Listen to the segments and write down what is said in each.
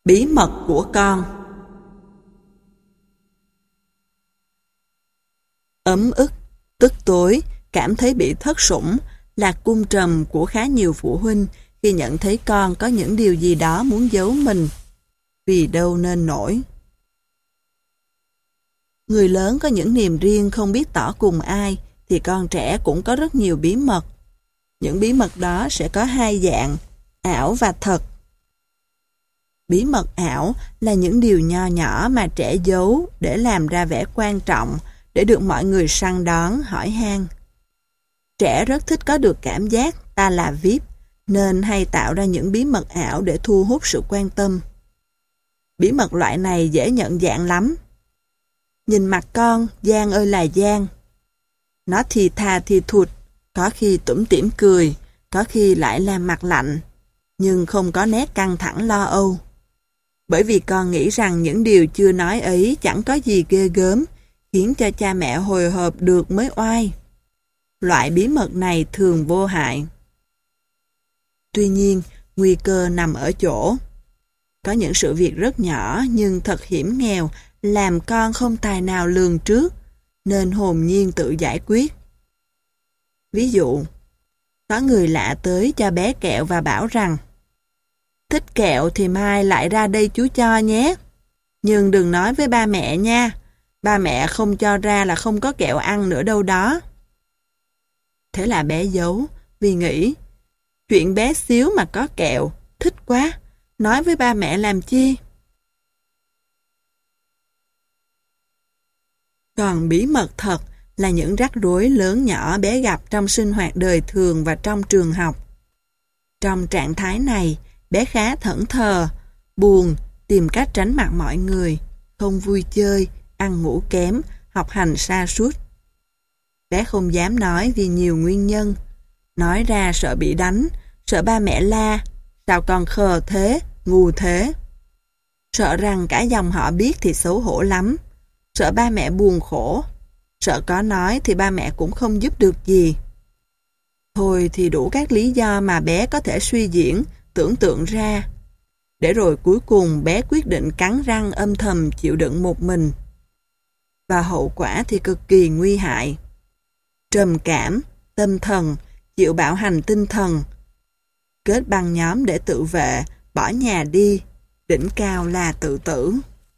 Bí mật của con. Ấm ức, tức tối, cảm thấy bị thất sủng là cung trầm của khá nhiều phụ huynh khi nhận thấy con có những điều gì đó muốn giấu mình. Vì đâu nên nổi. Người lớn có những niềm riêng không biết tỏ cùng ai, thì con trẻ cũng có rất nhiều bí mật. Những bí mật đó sẽ có hai dạng, ảo và thật. Bí mật ảo là những điều nho nhỏ mà trẻ giấu để làm ra vẻ quan trọng, để được mọi người săn đón, hỏi han. Trẻ rất thích có được cảm giác ta là VIP, nên hay tạo ra những bí mật ảo để thu hút sự quan tâm. Bí mật loại này dễ nhận dạng lắm. Nhìn mặt con, Giang ơi là Giang. Nó thì thà thì thụt, có khi tủm tỉm cười, có khi lại làm mặt lạnh, nhưng không có nét căng thẳng lo âu. Bởi vì con nghĩ rằng những điều chưa nói ấy chẳng có gì ghê gớm, khiến cho cha mẹ hồi hộp được mới oai. Loại bí mật này thường vô hại. Tuy nhiên, nguy cơ nằm ở chỗ. Có những sự việc rất nhỏ nhưng thật hiểm nghèo, làm con không tài nào lường trước, nên hồn nhiên tự giải quyết. Ví dụ, có người lạ tới cho bé kẹo và bảo rằng thích kẹo thì mai lại ra đây chú cho nhé. Nhưng đừng nói với ba mẹ nha. Ba mẹ không cho ra là không có kẹo ăn nữa đâu đó. Thế là bé giấu, vì nghĩ chuyện bé xíu mà có kẹo, thích quá, nói với ba mẹ làm chi. Còn bí mật thật là những rắc rối lớn nhỏ bé gặp trong sinh hoạt đời thường và trong trường học. Trong trạng thái này, bé khá thẫn thờ, buồn, tìm cách tránh mặt mọi người, không vui chơi, ăn ngủ kém, học hành sa sút. Bé không dám nói vì nhiều nguyên nhân. Nói ra sợ bị đánh, sợ ba mẹ la, sao con khờ thế, ngu thế. Sợ rằng cả dòng họ biết thì xấu hổ lắm, sợ ba mẹ buồn khổ, sợ có nói thì ba mẹ cũng không giúp được gì. Thôi thì đủ các lý do mà bé có thể suy diễn, tưởng tượng ra. Để rồi cuối cùng bé quyết định cắn răng âm thầm chịu đựng một mình. Và hậu quả thì cực kỳ nguy hại. Trầm cảm, tâm thần, chịu bạo hành tinh thần. Kết băng nhóm để tự vệ, bỏ nhà đi, đỉnh cao là tự tử.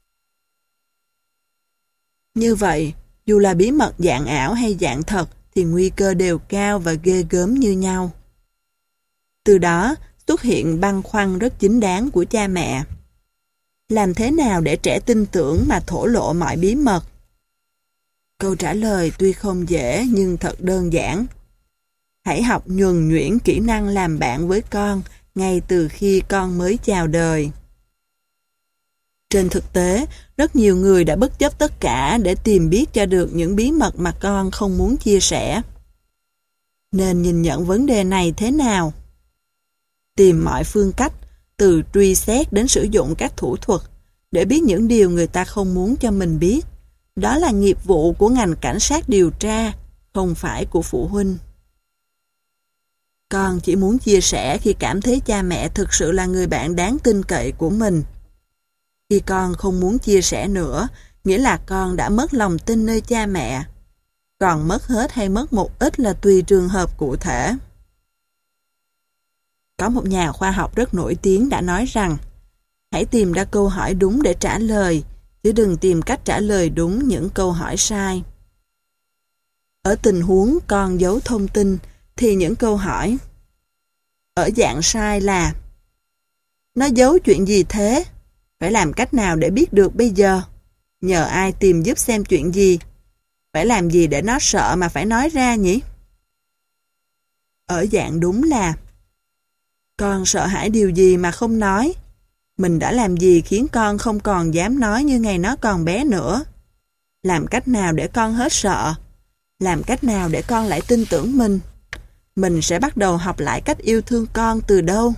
Như vậy, dù là bí mật dạng ảo hay dạng thật thì nguy cơ đều cao và ghê gớm như nhau. Từ đó xuất hiện băn khoăn rất chính đáng của cha mẹ. Làm thế nào để trẻ tin tưởng mà thổ lộ mọi bí mật? Câu trả lời tuy không dễ nhưng thật đơn giản. Hãy học nhuần nhuyễn kỹ năng làm bạn với con ngay từ khi con mới chào đời. Trên thực tế, rất nhiều người đã bất chấp tất cả để tìm biết cho được những bí mật mà con không muốn chia sẻ. Nên nhìn nhận vấn đề này thế nào? Tìm mọi phương cách, từ truy xét đến sử dụng các thủ thuật, để biết những điều người ta không muốn cho mình biết. Đó là nghiệp vụ của ngành cảnh sát điều tra, không phải của phụ huynh. Con chỉ muốn chia sẻ khi cảm thấy cha mẹ thực sự là người bạn đáng tin cậy của mình. Khi con không muốn chia sẻ nữa, nghĩa là con đã mất lòng tin nơi cha mẹ. Còn mất hết hay mất một ít là tùy trường hợp cụ thể. Có một nhà khoa học rất nổi tiếng đã nói rằng hãy tìm ra câu hỏi đúng để trả lời, chứ đừng tìm cách trả lời đúng những câu hỏi sai. Ở tình huống con giấu thông tin thì những câu hỏi ở dạng sai là: nó giấu chuyện gì thế? Phải làm cách nào để biết được bây giờ? Nhờ ai tìm giúp xem chuyện gì? Phải làm gì để nó sợ mà phải nói ra nhỉ? Ở dạng đúng là: con sợ hãi điều gì mà không nói? Mình đã làm gì khiến con không còn dám nói như ngày nó còn bé nữa? Làm cách nào để con hết sợ? Làm cách nào để con lại tin tưởng mình? Mình sẽ bắt đầu học lại cách yêu thương con từ đâu?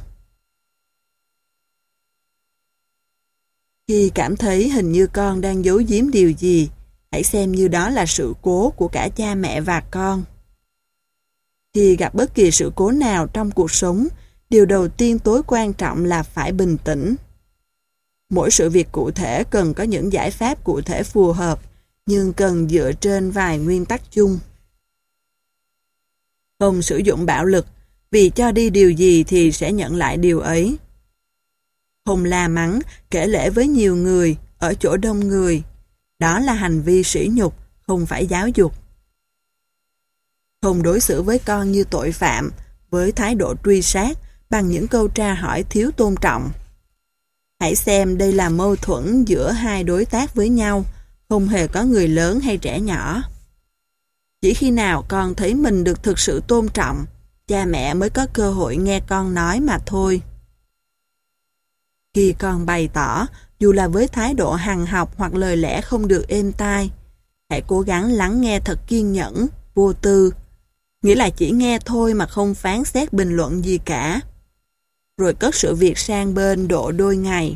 Khi cảm thấy hình như con đang giấu giếm điều gì, hãy xem như đó là sự cố của cả cha mẹ và con. Khi gặp bất kỳ sự cố nào trong cuộc sống, điều đầu tiên tối quan trọng là phải bình tĩnh. Mỗi sự việc cụ thể cần có những giải pháp cụ thể phù hợp, nhưng cần dựa trên vài nguyên tắc chung. Không sử dụng bạo lực, vì cho đi điều gì thì sẽ nhận lại điều ấy. Không la mắng, kể lể với nhiều người, ở chỗ đông người. Đó là hành vi sỉ nhục, không phải giáo dục. Không đối xử với con như tội phạm, với thái độ truy sát, bằng những câu tra hỏi thiếu tôn trọng. Hãy xem đây là mâu thuẫn giữa hai đối tác với nhau, không hề có người lớn hay trẻ nhỏ. Chỉ khi nào con thấy mình được thực sự tôn trọng, cha mẹ mới có cơ hội nghe con nói mà thôi. Khi con bày tỏ, dù là với thái độ hằn học hoặc lời lẽ không được êm tai, hãy cố gắng lắng nghe thật kiên nhẫn, vô tư, nghĩa là chỉ nghe thôi mà không phán xét bình luận gì cả. Rồi cất sự việc sang bên độ đôi ngày.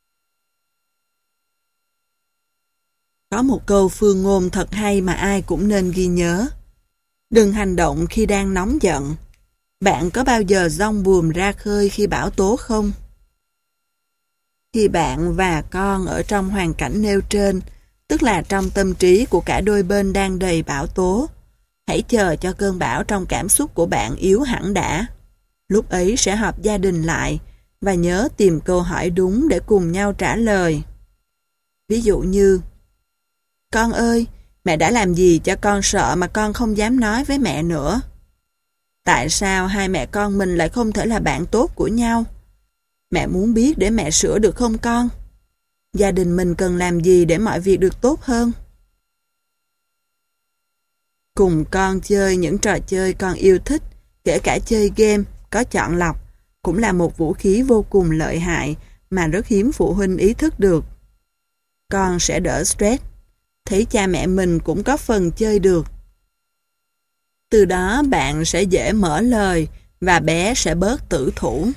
Có một câu phương ngôn thật hay mà ai cũng nên ghi nhớ. Đừng hành động khi đang nóng giận. Bạn có bao giờ dong buồm ra khơi khi bão tố không? Khi bạn và con ở trong hoàn cảnh nêu trên, tức là trong tâm trí của cả đôi bên đang đầy bão tố, hãy chờ cho cơn bão trong cảm xúc của bạn yếu hẳn đã. Lúc ấy sẽ họp gia đình lại và nhớ tìm câu hỏi đúng để cùng nhau trả lời. Ví dụ như: con ơi, mẹ đã làm gì cho con sợ mà con không dám nói với mẹ nữa? Tại sao hai mẹ con mình lại không thể là bạn tốt của nhau? Mẹ muốn biết để mẹ sửa được không con? Gia đình mình cần làm gì để mọi việc được tốt hơn? Cùng con chơi những trò chơi con yêu thích, kể cả chơi game, có chọn lọc, cũng là một vũ khí vô cùng lợi hại mà rất hiếm phụ huynh ý thức được. Con sẽ đỡ stress, thấy cha mẹ mình cũng có phần chơi được. Từ đó bạn sẽ dễ mở lời và bé sẽ bớt tử thủ.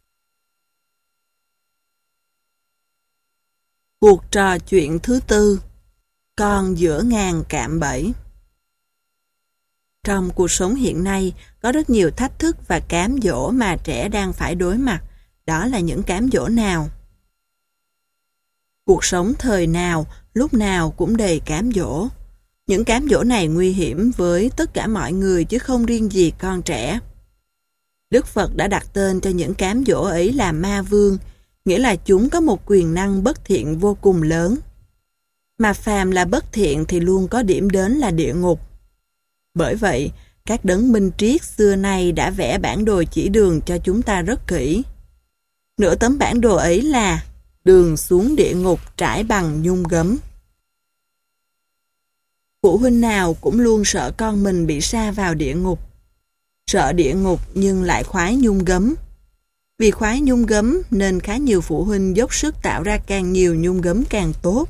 Cuộc trò chuyện thứ tư: con giữa ngàn cạm bẫy. Trong cuộc sống hiện nay, có rất nhiều thách thức và cám dỗ mà trẻ đang phải đối mặt. Đó là những cám dỗ nào? Cuộc sống thời nào, lúc nào cũng đầy cám dỗ. Những cám dỗ này nguy hiểm với tất cả mọi người chứ không riêng gì con trẻ. Đức Phật đã đặt tên cho những cám dỗ ấy là ma vương, nghĩa là chúng có một quyền năng bất thiện vô cùng lớn. Mà phàm là bất thiện thì luôn có điểm đến là địa ngục. Bởi vậy, các đấng minh triết xưa nay đã vẽ bản đồ chỉ đường cho chúng ta rất kỹ. Nửa tấm bản đồ ấy là đường xuống địa ngục trải bằng nhung gấm. Phụ huynh nào cũng luôn sợ con mình bị sa vào địa ngục. Sợ địa ngục nhưng lại khoái nhung gấm. Vì khoái nhung gấm nên khá nhiều phụ huynh dốc sức tạo ra càng nhiều nhung gấm càng tốt.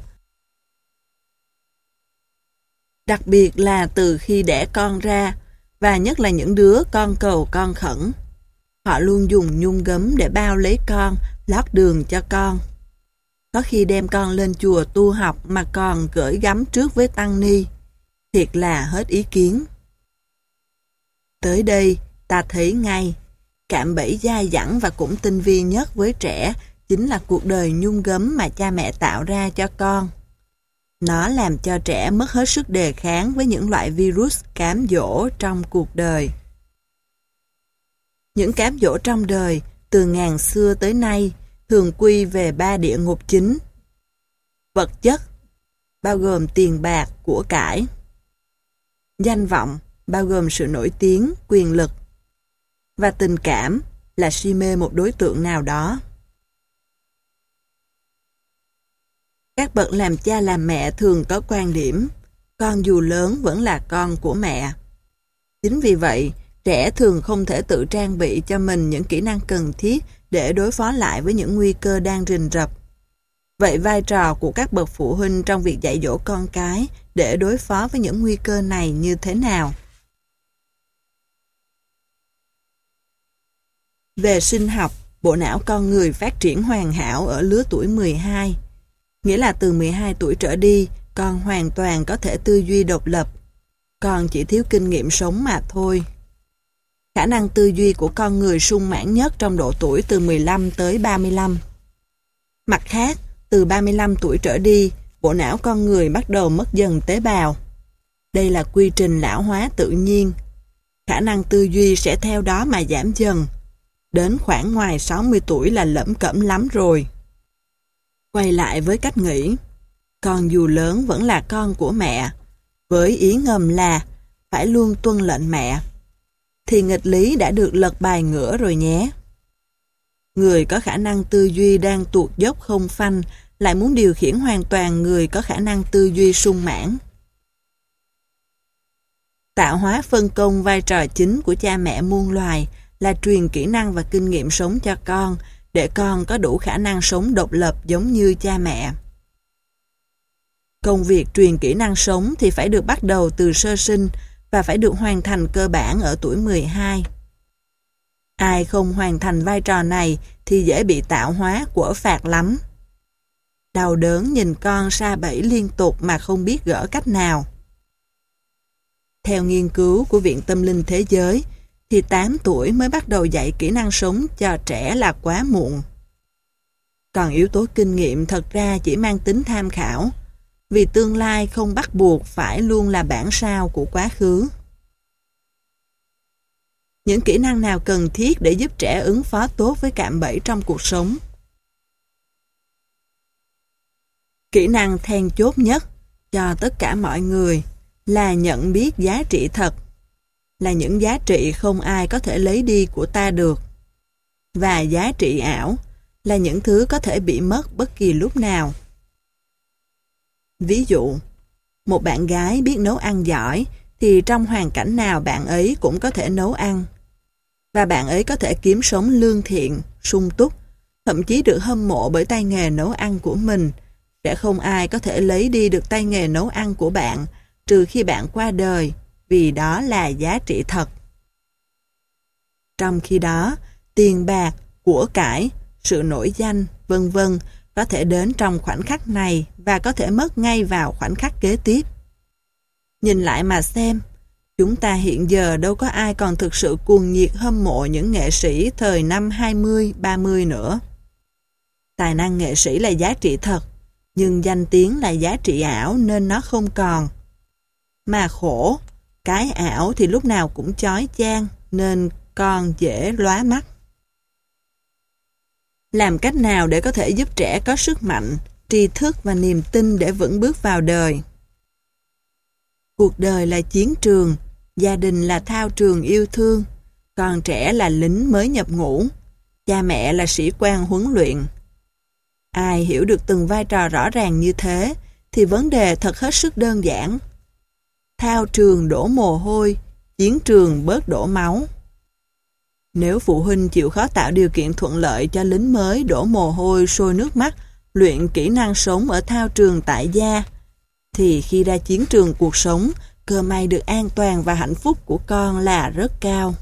Đặc biệt là từ khi đẻ con ra, và nhất là những đứa con cầu con khẩn. Họ luôn dùng nhung gấm để bao lấy con, lót đường cho con. Có khi đem con lên chùa tu học mà còn gửi gắm trước với tăng ni. Thiệt là hết ý kiến. Tới đây, ta thấy ngay, cạm bẫy dai dẳng và cũng tinh vi nhất với trẻ chính là cuộc đời nhung gấm mà cha mẹ tạo ra cho con. Nó làm cho trẻ mất hết sức đề kháng với những loại virus cám dỗ trong cuộc đời. Những cám dỗ trong đời, từ ngàn xưa tới nay, thường quy về 3 địa ngục chính. Vật chất, bao gồm tiền bạc, của cải. Danh vọng, bao gồm sự nổi tiếng, quyền lực. Và tình cảm, là si mê một đối tượng nào đó. Các bậc làm cha làm mẹ thường có quan điểm, con dù lớn vẫn là con của mẹ. Chính vì vậy, trẻ thường không thể tự trang bị cho mình những kỹ năng cần thiết để đối phó lại với những nguy cơ đang rình rập. Vậy vai trò của các bậc phụ huynh trong việc dạy dỗ con cái để đối phó với những nguy cơ này như thế nào? Về sinh học, bộ não con người phát triển hoàn hảo ở lứa tuổi 12. Nghĩa là từ 12 tuổi trở đi, con hoàn toàn có thể tư duy độc lập. Con chỉ thiếu kinh nghiệm sống mà thôi. Khả năng tư duy của con người sung mãn nhất trong độ tuổi từ 15 tới 35. Mặt khác, Từ 35 tuổi trở đi, bộ não con người bắt đầu mất dần tế bào. Đây là quy trình lão hóa tự nhiên. Khả năng tư duy sẽ theo đó mà giảm dần. Đến khoảng ngoài 60 tuổi là lẩm cẩm lắm rồi. Quay lại với cách nghĩ, con dù lớn vẫn là con của mẹ, với ý ngầm là phải luôn tuân lệnh mẹ, thì nghịch lý đã được lật bài ngửa rồi nhé. Người có khả năng tư duy đang tuột dốc không phanh lại muốn điều khiển hoàn toàn người có khả năng tư duy sung mãn. Tạo hóa phân công vai trò chính của cha mẹ muôn loài là truyền kỹ năng và kinh nghiệm sống cho con, để con có đủ khả năng sống độc lập giống như cha mẹ. Công việc truyền kỹ năng sống thì phải được bắt đầu từ sơ sinh và phải được hoàn thành cơ bản ở tuổi 12. Ai không hoàn thành vai trò này thì dễ bị tạo hóa quở phạt lắm. Đau đớn nhìn con sa bẫy liên tục mà không biết gỡ cách nào. Theo nghiên cứu của Viện Tâm linh Thế giới, thì 8 tuổi mới bắt đầu dạy kỹ năng sống cho trẻ là quá muộn. Còn yếu tố kinh nghiệm thật ra chỉ mang tính tham khảo, vì tương lai không bắt buộc phải luôn là bản sao của quá khứ. Những kỹ năng nào cần thiết để giúp trẻ ứng phó tốt với cạm bẫy trong cuộc sống? Kỹ năng then chốt nhất cho tất cả mọi người là nhận biết giá trị thật, là những giá trị không ai có thể lấy đi của ta được. Và giá trị ảo là những thứ có thể bị mất bất kỳ lúc nào. Ví dụ, một bạn gái biết nấu ăn giỏi thì trong hoàn cảnh nào bạn ấy cũng có thể nấu ăn. Và bạn ấy có thể kiếm sống lương thiện, sung túc, thậm chí được hâm mộ bởi tay nghề nấu ăn của mình. Sẽ không ai có thể lấy đi được tay nghề nấu ăn của bạn, trừ khi bạn qua đời, vì đó là giá trị thật. Trong khi đó, tiền bạc, của cải, sự nổi danh, vân vân có thể đến trong khoảnh khắc này và có thể mất ngay vào khoảnh khắc kế tiếp. Nhìn lại mà xem, chúng ta hiện giờ đâu có ai còn thực sự cuồng nhiệt hâm mộ những nghệ sĩ thời năm 20, 30 nữa. Tài năng nghệ sĩ là giá trị thật, nhưng danh tiếng là giá trị ảo nên nó không còn. Mà khổ, cái ảo thì lúc nào cũng chói chang nên con dễ lóa mắt. Làm cách nào để có thể giúp trẻ có sức mạnh, tri thức và niềm tin để vững bước vào đời? Cuộc đời là chiến trường, gia đình là thao trường yêu thương, con trẻ là lính mới nhập ngũ, cha mẹ là sĩ quan huấn luyện. Ai hiểu được từng vai trò rõ ràng như thế thì vấn đề thật hết sức đơn giản. Thao trường đổ mồ hôi, chiến trường bớt đổ máu. Nếu phụ huynh chịu khó tạo điều kiện thuận lợi cho lính mới đổ mồ hôi sôi nước mắt, luyện kỹ năng sống ở thao trường tại gia, thì khi ra chiến trường cuộc sống, cơ may được an toàn và hạnh phúc của con là rất cao.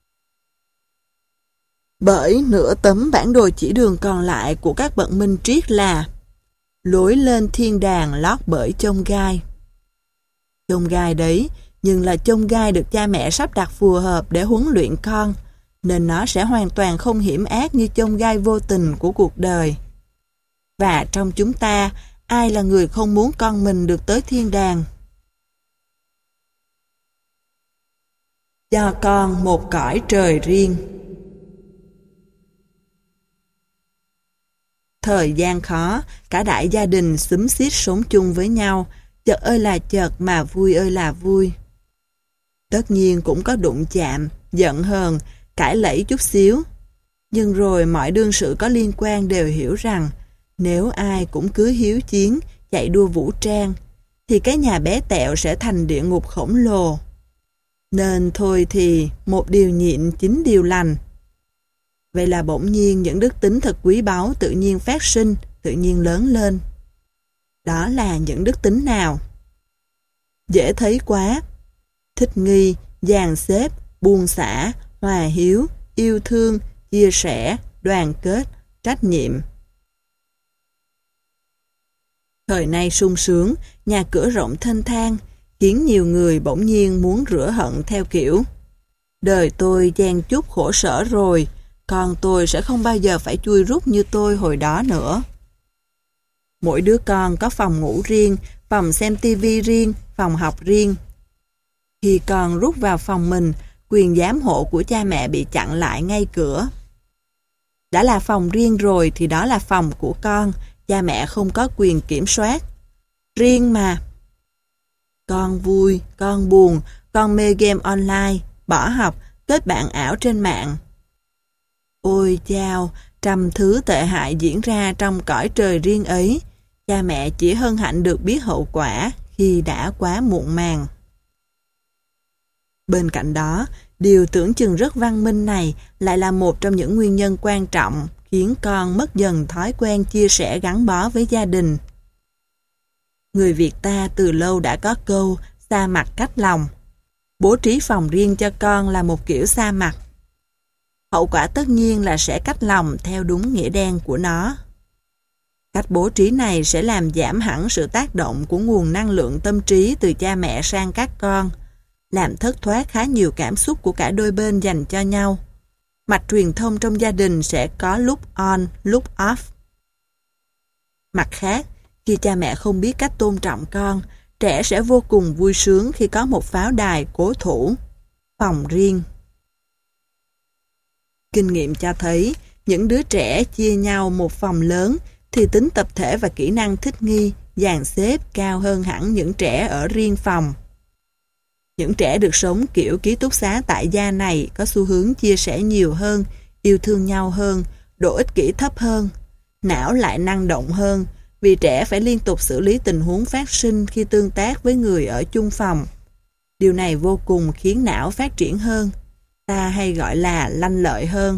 Bởi nửa tấm bản đồ chỉ đường còn lại của các bậc minh triết là lối lên thiên đàng lót bởi chông gai. Chông gai đấy, nhưng là chông gai được cha mẹ sắp đặt phù hợp để huấn luyện con, nên nó sẽ hoàn toàn không hiểm ác như chông gai vô tình của cuộc đời. Và trong chúng ta, ai là người không muốn con mình được tới thiên đàng? Cho con một cõi trời riêng. Thời gian khó, cả đại gia đình xúm xít sống chung với nhau, chợt ơi là chợt mà vui ơi là vui. Tất nhiên cũng có đụng chạm, giận hờn, cãi lẫy chút xíu. Nhưng rồi mọi đương sự có liên quan đều hiểu rằng nếu ai cũng cứ hiếu chiến, chạy đua vũ trang, thì cái nhà bé tẹo sẽ thành địa ngục khổng lồ. Nên thôi thì một điều nhịn 9 điều lành. Vậy là bỗng nhiên những đức tính thật quý báu tự nhiên phát sinh, tự nhiên lớn lên. Đó là những đức tính nào? Dễ thấy quá. Thích nghi, dàn xếp, buông xả, hòa hiếu, yêu thương, chia sẻ, đoàn kết, trách nhiệm. Thời nay sung sướng, nhà cửa rộng thênh thang, khiến nhiều người bỗng nhiên muốn rửa hận theo kiểu đời tôi chen chúc khổ sở rồi, con tôi sẽ không bao giờ phải chui rút như tôi hồi đó nữa. Mỗi đứa con có phòng ngủ riêng, phòng xem tivi riêng, phòng học riêng. Khi con rút vào phòng mình, quyền giám hộ của cha mẹ bị chặn lại ngay cửa. Đã là phòng riêng rồi thì đó là phòng của con, cha mẹ không có quyền kiểm soát. Riêng mà. Con vui, con buồn, con mê game online, bỏ học, kết bạn ảo trên mạng. Ôi chao, trăm thứ tệ hại diễn ra trong cõi trời riêng ấy. Cha mẹ chỉ hân hạnh được biết hậu quả khi đã quá muộn màng. Bên cạnh đó, điều tưởng chừng rất văn minh này lại là một trong những nguyên nhân quan trọng khiến con mất dần thói quen chia sẻ gắn bó với gia đình. Người Việt ta từ lâu đã có câu xa mặt cách lòng. Bố trí phòng riêng cho con là một kiểu xa mặt. Hậu quả tất nhiên là sẽ cách lòng theo đúng nghĩa đen của nó. Cách bố trí này sẽ làm giảm hẳn sự tác động của nguồn năng lượng tâm trí từ cha mẹ sang các con, làm thất thoát khá nhiều cảm xúc của cả đôi bên dành cho nhau. Mạch truyền thông trong gia đình sẽ có lúc on, lúc off. Mặt khác, khi cha mẹ không biết cách tôn trọng con, trẻ sẽ vô cùng vui sướng khi có một pháo đài cố thủ, phòng riêng. Kinh nghiệm cho thấy, những đứa trẻ chia nhau một phòng lớn thì tính tập thể và kỹ năng thích nghi, dàn xếp cao hơn hẳn những trẻ ở riêng phòng. Những trẻ được sống kiểu ký túc xá tại gia này có xu hướng chia sẻ nhiều hơn, yêu thương nhau hơn, độ ích kỷ thấp hơn. Não lại năng động hơn vì trẻ phải liên tục xử lý tình huống phát sinh khi tương tác với người ở chung phòng. Điều này vô cùng khiến não phát triển hơn. Ta hay gọi là lanh lợi hơn.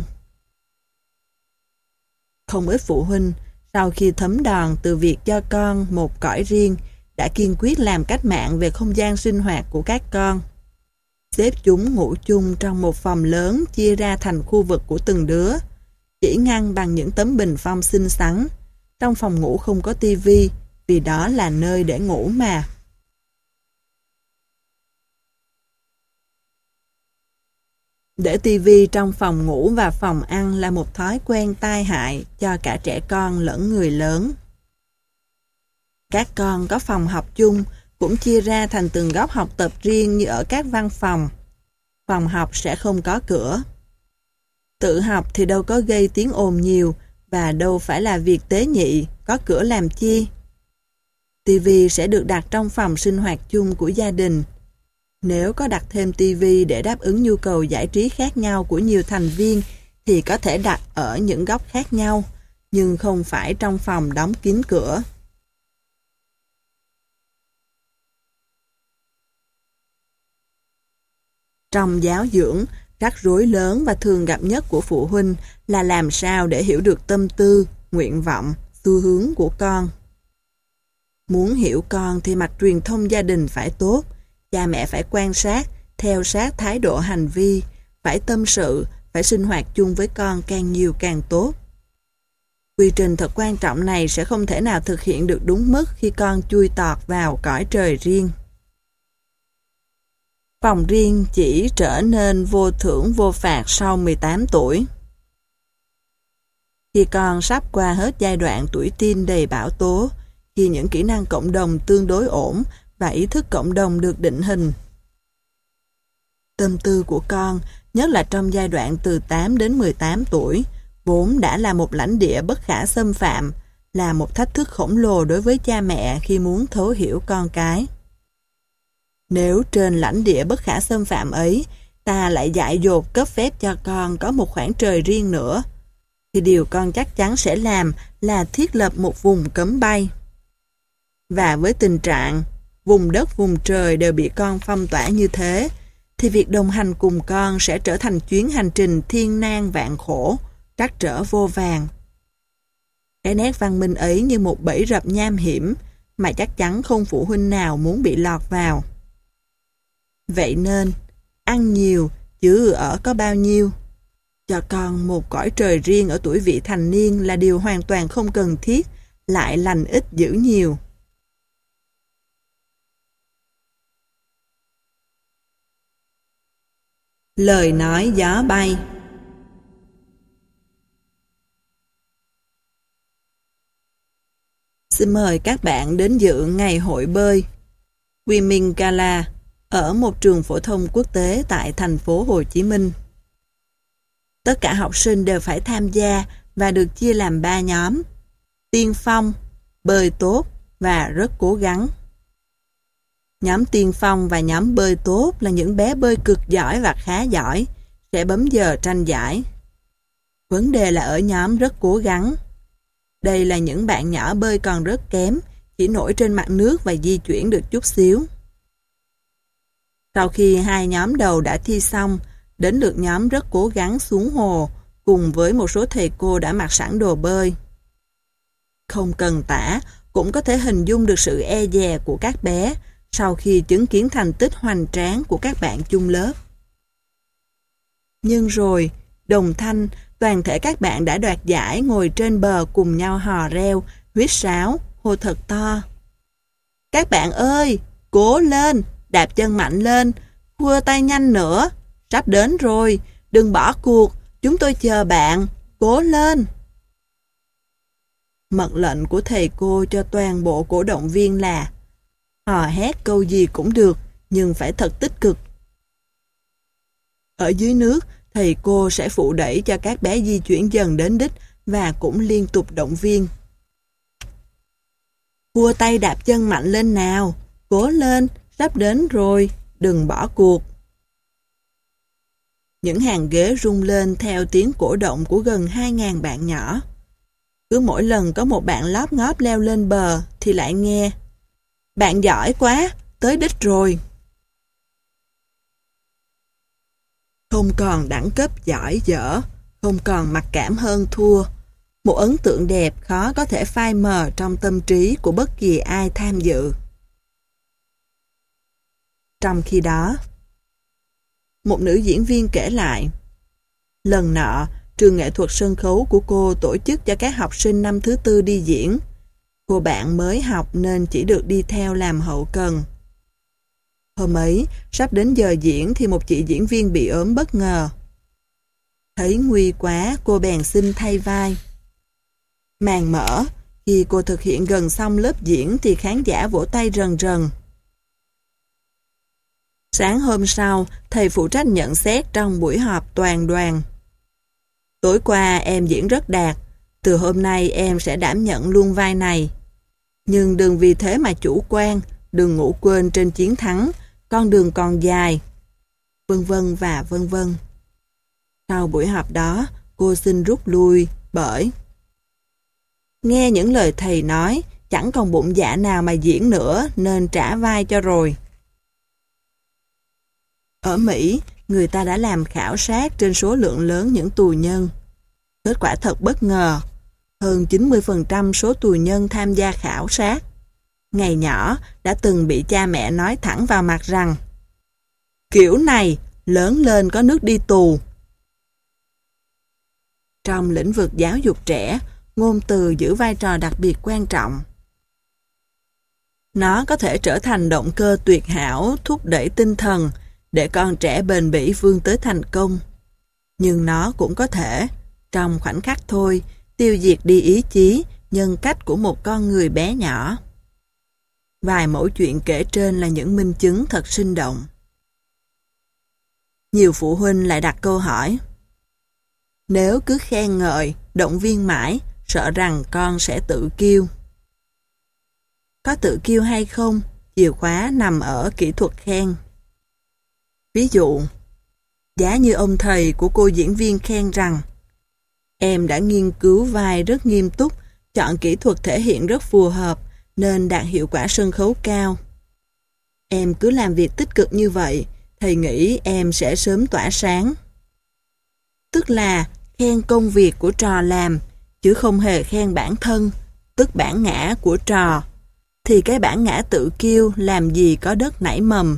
Không ít phụ huynh, sau khi thấm đòn từ việc cho con một cõi riêng, đã kiên quyết làm cách mạng về không gian sinh hoạt của các con. Xếp chúng ngủ chung trong một phòng lớn chia ra thành khu vực của từng đứa, chỉ ngăn bằng những tấm bình phong xinh xắn. Trong phòng ngủ không có tivi, vì đó là nơi để ngủ mà. Để tivi trong phòng ngủ và phòng ăn là một thói quen tai hại cho cả trẻ con lẫn người lớn. Các con có phòng học chung cũng chia ra thành từng góc học tập riêng như ở các văn phòng. Phòng học sẽ không có cửa. Tự học thì đâu có gây tiếng ồn nhiều và đâu phải là việc tế nhị, có cửa làm chi. Tivi sẽ được đặt trong phòng sinh hoạt chung của gia đình. Nếu có đặt thêm tivi để đáp ứng nhu cầu giải trí khác nhau của nhiều thành viên thì có thể đặt ở những góc khác nhau, nhưng không phải trong phòng đóng kín cửa. Trong giáo dưỡng, rắc rối lớn và thường gặp nhất của phụ huynh là làm sao để hiểu được tâm tư, nguyện vọng, xu hướng của con. Muốn hiểu con thì mạch truyền thông gia đình phải tốt, cha mẹ phải quan sát, theo sát thái độ hành vi, phải tâm sự, phải sinh hoạt chung với con càng nhiều càng tốt. Quy trình thật quan trọng này sẽ không thể nào thực hiện được đúng mức khi con chui tọt vào cõi trời riêng. Phòng riêng chỉ trở nên vô thưởng vô phạt sau 18 tuổi. Khi con sắp qua hết giai đoạn tuổi teen đầy bão tố, khi những kỹ năng cộng đồng tương đối ổn và ý thức cộng đồng được định hình. Tâm tư của con, nhất là trong giai đoạn từ 8 đến 18 tuổi, vốn đã là một lãnh địa bất khả xâm phạm, là một thách thức khổng lồ đối với cha mẹ khi muốn thấu hiểu con cái. Nếu trên lãnh địa bất khả xâm phạm ấy, ta lại dại dột cấp phép cho con có một khoảng trời riêng nữa, thì điều con chắc chắn sẽ làm là thiết lập một vùng cấm bay. Và với tình trạng vùng đất vùng trời đều bị con phong tỏa như thế, thì việc đồng hành cùng con sẽ trở thành chuyến hành trình thiên nan vạn khổ, trắc trở vô vàn. Cái nét văn minh ấy như một bẫy rập nham hiểm mà chắc chắn không phụ huynh nào muốn bị lọt vào. Vậy nên, ăn nhiều chứ ở có bao nhiêu. Cho con một cõi trời riêng ở tuổi vị thành niên là điều hoàn toàn không cần thiết, lại lành ít dữ nhiều. Lời nói gió bay. Xin mời các bạn đến dự ngày hội bơi Swimming Gala ở một trường phổ thông quốc tế tại thành phố Hồ Chí Minh. Tất cả học sinh đều phải tham gia và được chia làm 3 nhóm: tiên phong, bơi tốt và rất cố gắng. Nhóm tiên phong và nhóm bơi tốt là những bé bơi cực giỏi và khá giỏi, sẽ bấm giờ tranh giải. Vấn đề là ở nhóm rất cố gắng. Đây là những bạn nhỏ bơi còn rất kém, chỉ nổi trên mặt nước và di chuyển được chút xíu. Sau khi 2 nhóm đầu đã thi xong, đến lượt nhóm rất cố gắng xuống hồ, cùng với một số thầy cô đã mặc sẵn đồ bơi. Không cần tả, cũng có thể hình dung được sự e dè của các bé sau khi chứng kiến thành tích hoành tráng của các bạn chung lớp. Nhưng rồi, đồng thanh, toàn thể các bạn đã đoạt giải ngồi trên bờ cùng nhau hò reo, huýt sáo, hô thật to. Các bạn ơi, cố lên, đạp chân mạnh lên, khua tay nhanh nữa, sắp đến rồi, đừng bỏ cuộc, chúng tôi chờ bạn, cố lên. Mật lệnh của thầy cô cho toàn bộ cổ động viên là hò hét câu gì cũng được, nhưng phải thật tích cực. Ở dưới nước, thầy cô sẽ phụ đẩy cho các bé di chuyển dần đến đích và cũng liên tục động viên. Khua tay đạp chân mạnh lên nào, cố lên, sắp đến rồi, đừng bỏ cuộc. Những hàng ghế rung lên theo tiếng cổ động của gần 2.000 bạn nhỏ. Cứ mỗi lần có một bạn lóp ngóp leo lên bờ thì lại nghe: bạn giỏi quá, tới đích rồi. Không còn đẳng cấp giỏi dở, không còn mặc cảm hơn thua. Một ấn tượng đẹp khó có thể phai mờ trong tâm trí của bất kỳ ai tham dự. Trong khi đó, một nữ diễn viên kể lại, lần nọ, trường nghệ thuật sân khấu của cô tổ chức cho các học sinh năm thứ 4 đi diễn. Cô bạn mới học nên chỉ được đi theo làm hậu cần. Hôm ấy, sắp đến giờ diễn thì một chị diễn viên bị ốm bất ngờ. Thấy nguy quá, cô bèn xin thay vai. Màn mở, khi cô thực hiện gần xong lớp diễn thì khán giả vỗ tay rần rần. Sáng hôm sau, thầy phụ trách nhận xét trong buổi họp toàn đoàn. Tối qua em diễn rất đạt, từ hôm nay em sẽ đảm nhận luôn vai này. Nhưng đừng vì thế mà chủ quan, đừng ngủ quên trên chiến thắng, con đường còn dài. Vân vân và vân vân. Sau buổi họp đó, cô xin rút lui bởi nghe những lời thầy nói, chẳng còn bụng dạ nào mà diễn nữa nên trả vai cho rồi. Ở Mỹ, người ta đã làm khảo sát trên số lượng lớn những tù nhân. Kết quả thật bất ngờ. Hơn 90% số tù nhân tham gia khảo sát ngày nhỏ đã từng bị cha mẹ nói thẳng vào mặt rằng kiểu này lớn lên có nước đi tù. Trong lĩnh vực giáo dục trẻ, ngôn từ giữ vai trò đặc biệt quan trọng. Nó có thể trở thành động cơ tuyệt hảo thúc đẩy tinh thần để con trẻ bền bỉ vươn tới thành công. Nhưng nó cũng có thể, trong khoảnh khắc thôi, tiêu diệt đi ý chí, nhân cách của một con người bé nhỏ. Vài mẫu chuyện kể trên là những minh chứng thật sinh động. Nhiều phụ huynh lại đặt câu hỏi: nếu cứ khen ngợi, động viên mãi, sợ rằng con sẽ tự kiêu. Có tự kiêu hay không, chìa khóa nằm ở kỹ thuật khen. Ví dụ, giá như ông thầy của cô diễn viên khen rằng em đã nghiên cứu vai rất nghiêm túc, chọn kỹ thuật thể hiện rất phù hợp, nên đạt hiệu quả sân khấu cao. Em cứ làm việc tích cực như vậy, thầy nghĩ em sẽ sớm tỏa sáng. Tức là khen công việc của trò làm, chứ không hề khen bản thân, tức bản ngã của trò. Thì cái bản ngã tự kiêu làm gì có đất nảy mầm.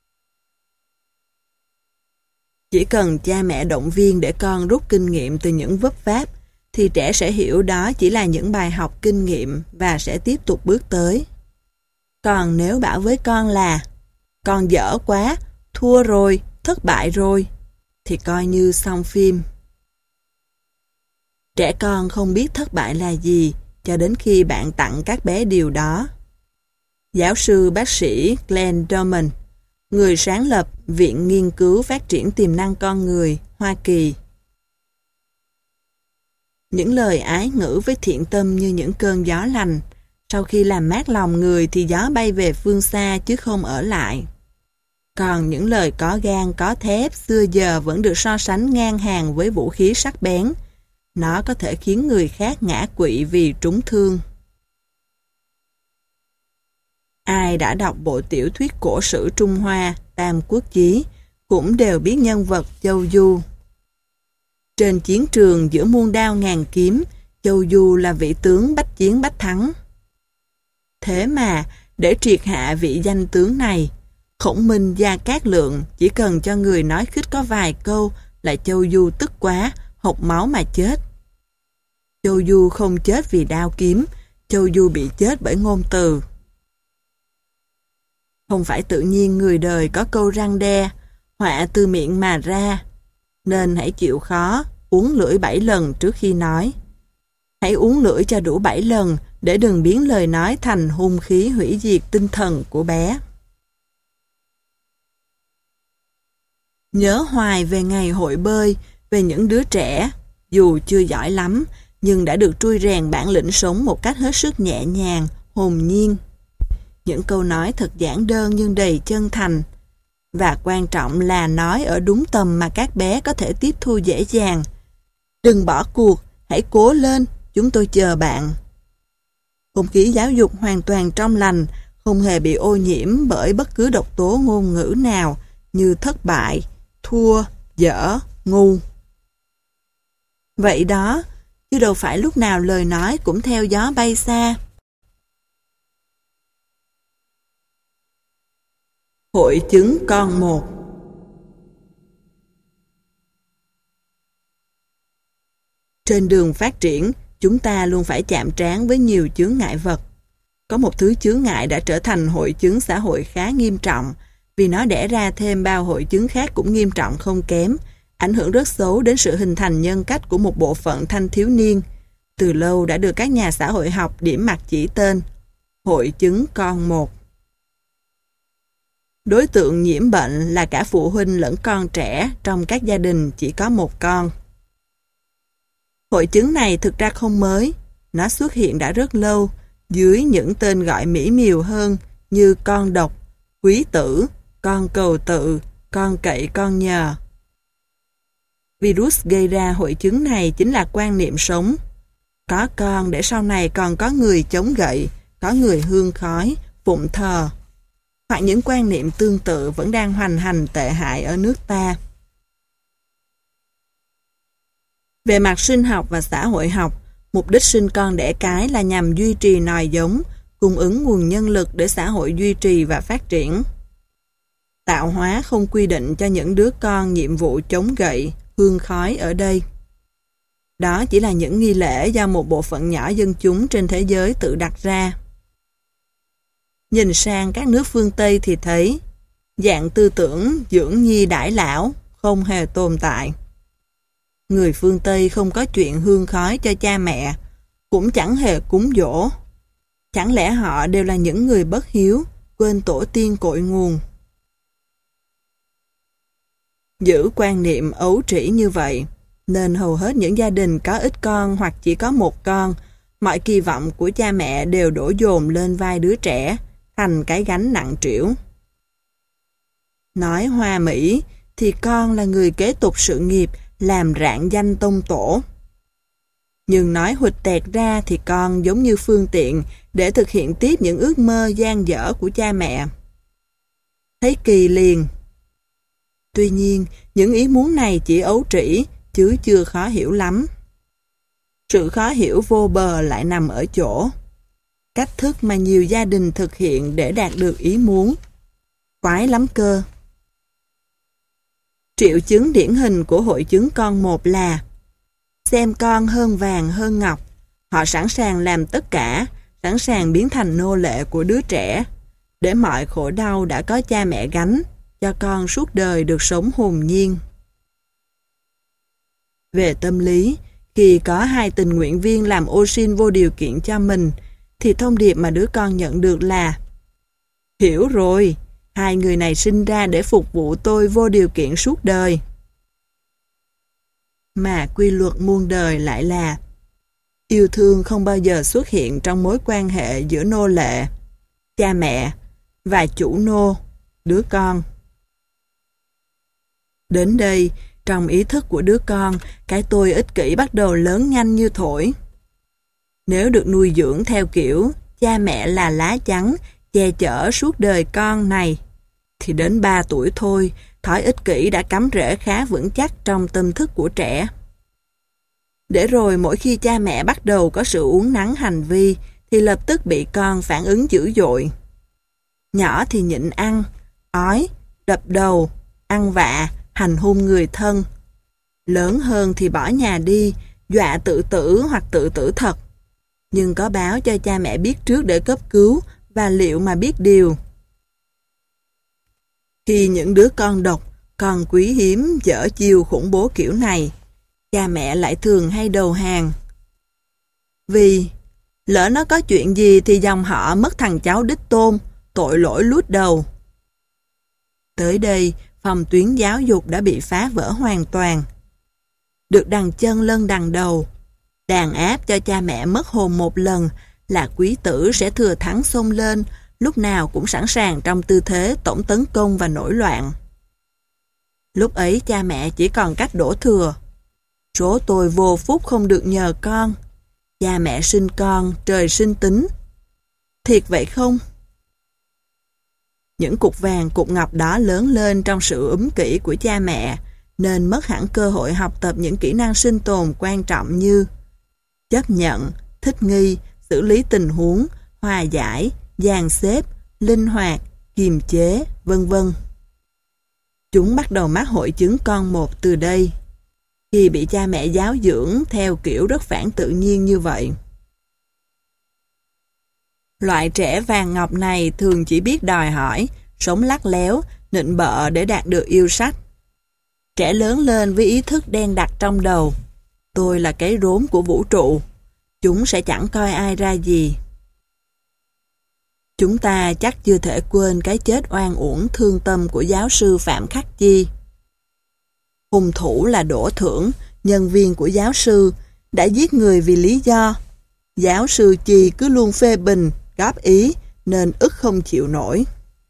Chỉ cần cha mẹ động viên để con rút kinh nghiệm từ những vấp váp, thì trẻ sẽ hiểu đó chỉ là những bài học kinh nghiệm và sẽ tiếp tục bước tới. Còn nếu bảo với con là con dở quá, thua rồi, thất bại rồi, thì coi như xong phim. Trẻ con không biết thất bại là gì, cho đến khi bạn tặng các bé điều đó. Giáo sư bác sĩ Glenn Dorman, người sáng lập Viện Nghiên cứu Phát triển Tiềm năng Con Người, Hoa Kỳ. Những lời ái ngữ với thiện tâm như những cơn gió lành, sau khi làm mát lòng người thì gió bay về phương xa chứ không ở lại. Còn những lời có gan có thép xưa giờ vẫn được so sánh ngang hàng với vũ khí sắc bén. Nó có thể khiến người khác ngã quỵ vì trúng thương. Ai đã đọc bộ tiểu thuyết cổ sử Trung Hoa, Tam Quốc Chí, cũng đều biết nhân vật Châu Du. Trên chiến trường giữa muôn đao ngàn kiếm, Châu Du là vị tướng bách chiến bách thắng. Thế mà, để triệt hạ vị danh tướng này, Khổng Minh Gia Cát Lượng chỉ cần cho người nói khích có vài câu là Châu Du tức quá, hộc máu mà chết. Châu Du không chết vì đao kiếm, Châu Du bị chết bởi ngôn từ. Không phải tự nhiên người đời có câu răn đe, họa từ miệng mà ra, nên hãy chịu khó, uống lưỡi 7 lần trước khi nói. Hãy uống lưỡi cho đủ 7 lần để đừng biến lời nói thành hung khí hủy diệt tinh thần của bé. Nhớ hoài về ngày hội bơi, về những đứa trẻ, dù chưa giỏi lắm, nhưng đã được trui rèn bản lĩnh sống một cách hết sức nhẹ nhàng, hồn nhiên. Những câu nói thật giản đơn nhưng đầy chân thành. Và quan trọng là nói ở đúng tầm mà các bé có thể tiếp thu dễ dàng. Đừng bỏ cuộc, hãy cố lên, chúng tôi chờ bạn. Không khí giáo dục hoàn toàn trong lành, không hề bị ô nhiễm bởi bất cứ độc tố ngôn ngữ nào như thất bại, thua, dở, ngu. Vậy đó, chứ đâu phải lúc nào lời nói cũng theo gió bay xa. Hội chứng con một. Trên đường phát triển, chúng ta luôn phải chạm trán với nhiều chướng ngại vật. Có một thứ chướng ngại đã trở thành hội chứng xã hội khá nghiêm trọng, vì nó đẻ ra thêm bao hội chứng khác cũng nghiêm trọng không kém, ảnh hưởng rất xấu đến sự hình thành nhân cách của một bộ phận thanh thiếu niên. Từ lâu đã được các nhà xã hội học điểm mặt chỉ tên, hội chứng con một. Đối tượng nhiễm bệnh là cả phụ huynh lẫn con trẻ trong các gia đình chỉ có một con. Hội chứng này thực ra không mới, nó xuất hiện đã rất lâu, dưới những tên gọi mỹ miều hơn như con độc, quý tử, con cầu tự, con cậy con nhờ. Virus gây ra hội chứng này chính là quan niệm sống. Có con để sau này còn có người chống gậy, có người hương khói, phụng thờ. Hoặc những quan niệm tương tự vẫn đang hoành hành tệ hại ở nước ta. Về mặt sinh học và xã hội học, mục đích sinh con đẻ cái là nhằm duy trì nòi giống, cung ứng nguồn nhân lực để xã hội duy trì và phát triển. Tạo hóa không quy định cho những đứa con nhiệm vụ chống gậy, hương khói ở đây. Đó chỉ là những nghi lễ do một bộ phận nhỏ dân chúng trên thế giới tự đặt ra. Nhìn sang các nước phương Tây thì thấy, dạng tư tưởng dưỡng nhi đãi lão không hề tồn tại. Người phương Tây không có chuyện hương khói cho cha mẹ, cũng chẳng hề cúng dỗ. Chẳng lẽ họ đều là những người bất hiếu, quên tổ tiên cội nguồn? Giữ quan niệm ấu trĩ như vậy, nên hầu hết những gia đình có ít con hoặc chỉ có một con, mọi kỳ vọng của cha mẹ đều đổ dồn lên vai đứa trẻ, thành cái gánh nặng trĩu. Nói hoa mỹ thì con là người kế tục sự nghiệp, làm rạng danh tông tổ. Nhưng nói huỵch tẹt ra thì con giống như phương tiện để thực hiện tiếp những ước mơ dang dở của cha mẹ. Thấy kỳ liền. Tuy nhiên, những ý muốn này chỉ ấu trĩ, chứ chưa khó hiểu lắm. Sự khó hiểu vô bờ lại nằm ở chỗ cách thức mà nhiều gia đình thực hiện để đạt được ý muốn. Quái lắm cơ. Triệu chứng điển hình của hội chứng con một là xem con hơn vàng hơn ngọc. Họ sẵn sàng làm tất cả, sẵn sàng biến thành nô lệ của đứa trẻ, để mọi khổ đau đã có cha mẹ gánh, cho con suốt đời được sống hồn nhiên. Về tâm lý, Khi có hai tình nguyện viên làm ô sin vô điều kiện cho mình, thì thông điệp mà đứa con nhận được là: hiểu rồi, hai người này sinh ra để phục vụ tôi vô điều kiện suốt đời. Mà quy luật muôn đời lại là: yêu thương không bao giờ xuất hiện trong mối quan hệ giữa nô lệ, cha mẹ, và chủ nô, đứa con. Đến đây, trong ý thức của đứa con, cái tôi ích kỷ bắt đầu lớn nhanh như thổi. Nếu được nuôi dưỡng theo kiểu cha mẹ là lá chắn, che chở suốt đời con này, thì đến 3 tuổi thôi, thói ích kỷ đã cắm rễ khá vững chắc trong tâm thức của trẻ. Để rồi mỗi khi cha mẹ bắt đầu có sự uốn nắn hành vi, thì lập tức bị con phản ứng dữ dội. Nhỏ thì nhịn ăn, ói, đập đầu, ăn vạ, hành hung người thân. Lớn hơn thì bỏ nhà đi, dọa tự tử hoặc tự tử thật. Nhưng có báo cho cha mẹ biết trước để cấp cứu, và liệu mà biết điều. Khi những đứa con độc, con quý hiếm dở chiêu khủng bố kiểu này, cha mẹ lại thường hay đầu hàng. Vì lỡ nó có chuyện gì thì dòng họ mất thằng cháu đích tôn, tội lỗi lút đầu. Tới đây, phòng tuyến giáo dục đã bị phá vỡ hoàn toàn. Được đằng chân lân đằng đầu, đàn áp cho cha mẹ mất hồn một lần là quý tử sẽ thừa thắng xông lên, lúc nào cũng sẵn sàng trong tư thế tổng tấn công và nổi loạn. Lúc ấy cha mẹ chỉ còn cách đổ thừa: số tôi vô phúc không được nhờ con, cha mẹ sinh con, trời sinh tính. Thiệt vậy không? Những cục vàng cục ngọc đó lớn lên trong sự úm kỹ của cha mẹ, nên mất hẳn cơ hội học tập những kỹ năng sinh tồn quan trọng như chấp nhận, thích nghi, xử lý tình huống, hòa giải, dàn xếp, linh hoạt, kiềm chế, vân vân. Chúng bắt đầu mắc hội chứng con một từ đây, khi bị cha mẹ giáo dưỡng theo kiểu rất phản tự nhiên như vậy. Loại trẻ vàng ngọc này thường chỉ biết đòi hỏi, sống lắt léo, nịnh bợ để đạt được yêu sách. Trẻ lớn lên với ý thức đen đặc trong đầu: tôi là cái rốn của vũ trụ, chúng sẽ chẳng coi ai ra gì. Chúng ta chắc chưa thể quên cái chết oan uổng thương tâm của giáo sư Phạm Khắc Chi. Hung thủ là Đỗ Thưởng, nhân viên của giáo sư, đã giết người vì lý do giáo sư Chi cứ luôn phê bình, góp ý, nên ức không chịu nổi.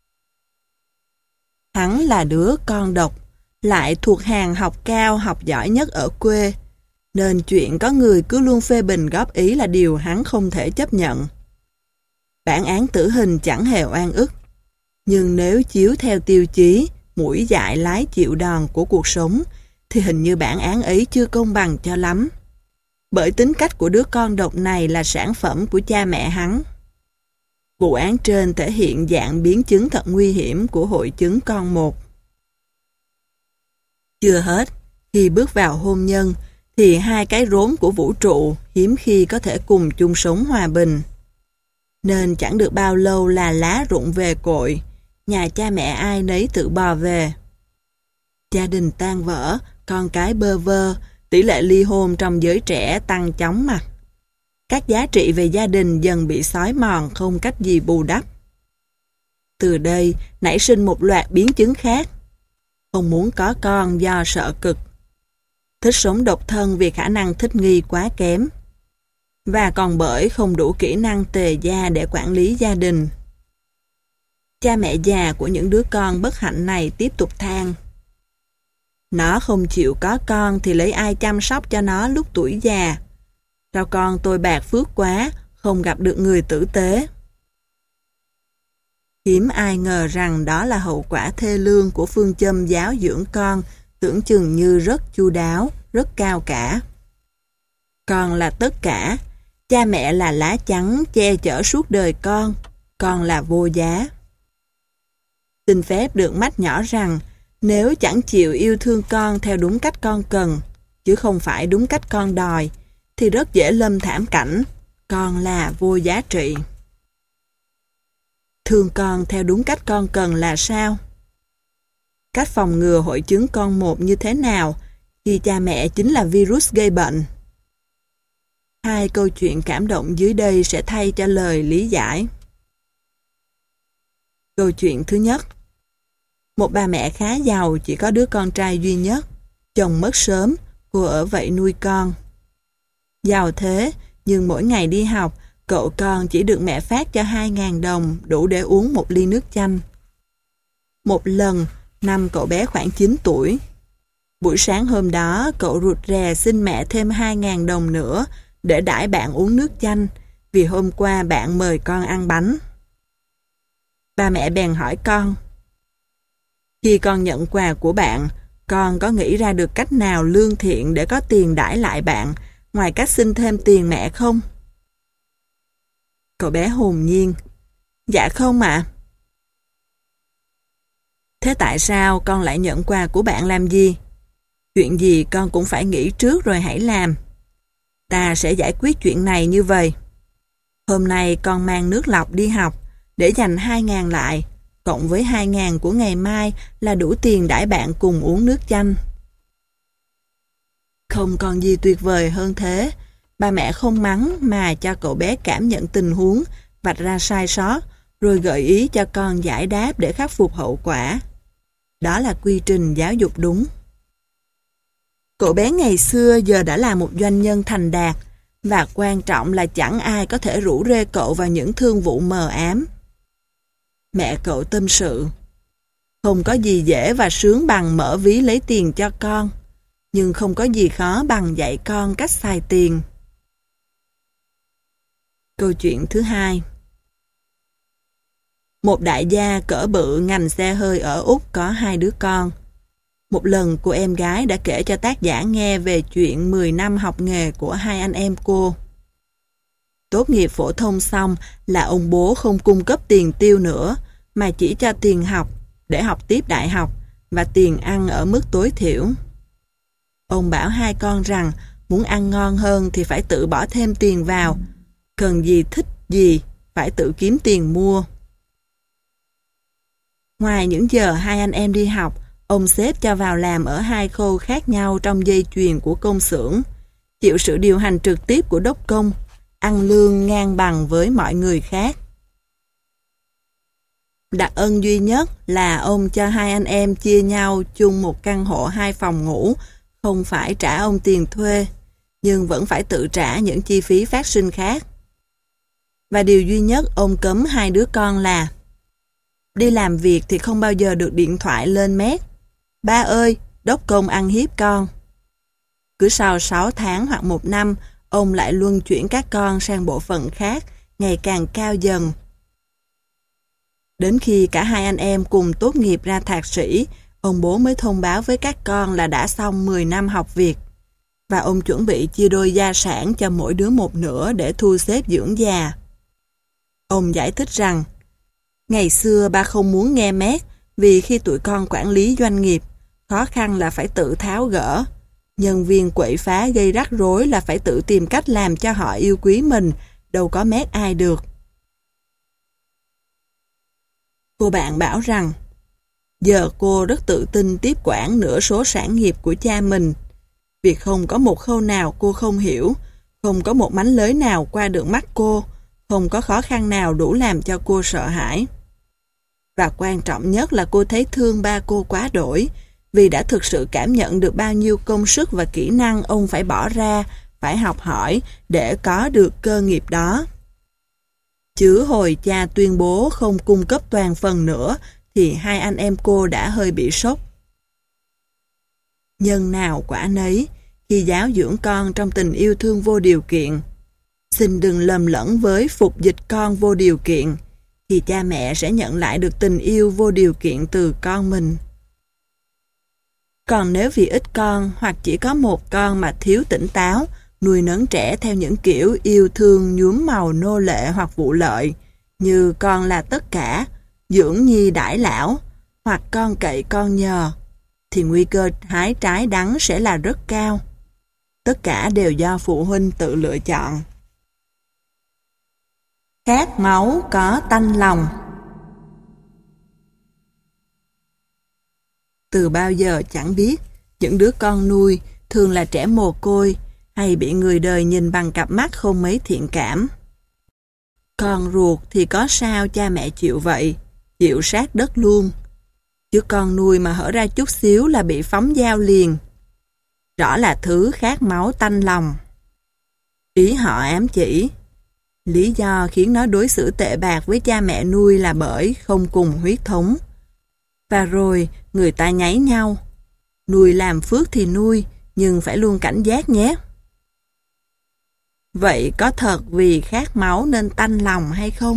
Hắn là đứa con độc, lại thuộc hàng học cao, học giỏi nhất ở quê, nên chuyện có người cứ luôn phê bình góp ý là điều hắn không thể chấp nhận. Bản án tử hình chẳng hề oan ức, nhưng nếu chiếu theo tiêu chí mũi dại lái chịu đòn của cuộc sống, thì hình như bản án ấy chưa công bằng cho lắm. Bởi tính cách của đứa con độc này là sản phẩm của cha mẹ hắn. Vụ án trên thể hiện dạng biến chứng thật nguy hiểm của hội chứng con một. Chưa hết, khi bước vào hôn nhân, thì hai cái rốn của vũ trụ hiếm khi có thể cùng chung sống hòa bình. Nên chẳng được bao lâu là lá rụng về cội, nhà cha mẹ ai nấy tự bò về. Gia đình tan vỡ, con cái bơ vơ, tỷ lệ ly hôn trong giới trẻ tăng chóng mặt. Các giá trị về gia đình dần bị xói mòn không cách gì bù đắp. Từ đây nảy sinh một loạt biến chứng khác. Không muốn có con do sợ cực. Thích sống độc thân vì khả năng thích nghi quá kém. Và còn bởi không đủ kỹ năng tề gia để quản lý gia đình. Cha mẹ già của những đứa con bất hạnh này tiếp tục than: nó không chịu có con thì lấy ai chăm sóc cho nó lúc tuổi già? Sao con tôi bạc phước quá, không gặp được người tử tế? Hiếm ai ngờ rằng đó là hậu quả thê lương của phương châm giáo dưỡng con tưởng chừng như rất chu đáo, rất cao cả. Con là tất cả, cha mẹ là lá chắn che chở suốt đời con là vô giá. Xin phép được mách nhỏ rằng, nếu chẳng chịu yêu thương con theo đúng cách con cần, chứ không phải đúng cách con đòi, thì rất dễ lâm thảm cảnh, con là vô giá trị. Thương con theo đúng cách con cần là sao? Cách phòng ngừa hội chứng con một như thế nào khi cha mẹ chính là virus gây bệnh? Hai câu chuyện cảm động dưới đây sẽ thay cho lời lý giải. Câu chuyện thứ nhất. Một bà mẹ khá giàu chỉ có đứa con trai duy nhất. Chồng mất sớm, cô ở vậy nuôi con. Giàu thế, nhưng mỗi ngày đi học, cậu con chỉ được mẹ phát cho 2.000 đồng đủ để uống một ly nước chanh. Một lần, năm cậu bé khoảng 9 tuổi. Buổi sáng hôm đó, cậu rụt rè xin mẹ thêm 2.000 đồng nữa để đãi bạn uống nước chanh, vì hôm qua bạn mời con ăn bánh. Ba mẹ bèn hỏi con. Khi con nhận quà của bạn, con có nghĩ ra được cách nào lương thiện để có tiền đãi lại bạn, ngoài cách xin thêm tiền mẹ không? Cậu bé hồn nhiên. Dạ không ạ. Thế tại sao con lại nhận quà của bạn làm gì? Chuyện gì con cũng phải nghĩ trước rồi hãy làm. Ta sẽ giải quyết chuyện này như vậy. Hôm nay con mang nước lọc đi học để dành 2.000 lại, cộng với 2.000 của ngày mai là đủ tiền đãi bạn cùng uống nước chanh. Không còn gì tuyệt vời hơn thế. Ba mẹ không mắng mà cho cậu bé cảm nhận tình huống, vạch ra sai sót, rồi gợi ý cho con giải đáp để khắc phục hậu quả. Đó là quy trình giáo dục đúng. Cậu bé ngày xưa giờ đã là một doanh nhân thành đạt, và quan trọng là chẳng ai có thể rủ rê cậu vào những thương vụ mờ ám. Mẹ cậu tâm sự. Không có gì dễ và sướng bằng mở ví lấy tiền cho con, nhưng không có gì khó bằng dạy con cách xài tiền. Câu chuyện thứ hai. Một đại gia cỡ bự ngành xe hơi ở Úc có 2 đứa con. Một lần cô em gái đã kể cho tác giả nghe về chuyện 10 năm học nghề của 2 anh em cô. Tốt nghiệp phổ thông xong là ông bố không cung cấp tiền tiêu nữa, mà chỉ cho tiền học để học tiếp đại học và tiền ăn ở mức tối thiểu. Ông bảo 2 con rằng muốn ăn ngon hơn thì phải tự bỏ thêm tiền vào, cần gì thích gì phải tự kiếm tiền mua. Ngoài những giờ 2 anh em đi học, ông xếp cho vào làm ở 2 khâu khác nhau trong dây chuyền của công xưởng, chịu sự điều hành trực tiếp của đốc công, ăn lương ngang bằng với mọi người khác. Đặc ân duy nhất là ông cho 2 anh em chia nhau chung một căn hộ 2 phòng ngủ, không phải trả ông tiền thuê, nhưng vẫn phải tự trả những chi phí phát sinh khác. Và điều duy nhất ông cấm 2 đứa con là đi làm việc thì không bao giờ được điện thoại lên mét. Ba ơi, đốc công ăn hiếp con. Cứ sau 6 tháng hoặc 1 năm, ông lại luân chuyển các con sang bộ phận khác, ngày càng cao dần. Đến khi cả 2 anh em cùng tốt nghiệp ra thạc sĩ, ông bố mới thông báo với các con là đã xong 10 năm học việc. Và ông chuẩn bị chia đôi gia sản cho mỗi đứa một nửa để thu xếp dưỡng già. Ông giải thích rằng, ngày xưa ba không muốn nghe mét vì khi tụi con quản lý doanh nghiệp, khó khăn là phải tự tháo gỡ. Nhân viên quậy phá gây rắc rối là phải tự tìm cách làm cho họ yêu quý mình, đâu có mét ai được. Cô bạn bảo rằng, giờ cô rất tự tin tiếp quản nửa số sản nghiệp của cha mình. Việc không có một khâu nào cô không hiểu, không có một mánh lới nào qua được mắt cô, không có khó khăn nào đủ làm cho cô sợ hãi. Và quan trọng nhất là cô thấy thương ba cô quá đổi, vì đã thực sự cảm nhận được bao nhiêu công sức và kỹ năng ông phải bỏ ra, phải học hỏi để có được cơ nghiệp đó. Chứ hồi cha tuyên bố không cung cấp toàn phần nữa, thì 2 anh em cô đã hơi bị sốc. Nhân nào quả nấy, khi giáo dưỡng con trong tình yêu thương vô điều kiện, xin đừng lầm lẫn với phục dịch con vô điều kiện, thì cha mẹ sẽ nhận lại được tình yêu vô điều kiện từ con mình. Còn nếu vì ít con hoặc chỉ có một con mà thiếu tỉnh táo, nuôi nấng trẻ theo những kiểu yêu thương nhuốm màu nô lệ hoặc vụ lợi, như con là tất cả, dưỡng nhi đãi lão, hoặc con cậy con nhờ, thì nguy cơ hái trái đắng sẽ là rất cao. Tất cả đều do phụ huynh tự lựa chọn. Khát máu có tanh lòng. Từ bao giờ chẳng biết, những đứa con nuôi thường là trẻ mồ côi, hay bị người đời nhìn bằng cặp mắt không mấy thiện cảm. Con ruột thì có sao cha mẹ chịu vậy, chịu sát đất luôn. Chứ con nuôi mà hở ra chút xíu là bị phóng dao liền. Rõ là thứ khát máu tanh lòng. Ý họ ám chỉ, lý do khiến nó đối xử tệ bạc với cha mẹ nuôi là bởi không cùng huyết thống. Và rồi người ta nháy nhau. Nuôi làm phước thì nuôi, nhưng phải luôn cảnh giác nhé. Vậy có thật vì khát máu nên tanh lòng hay không?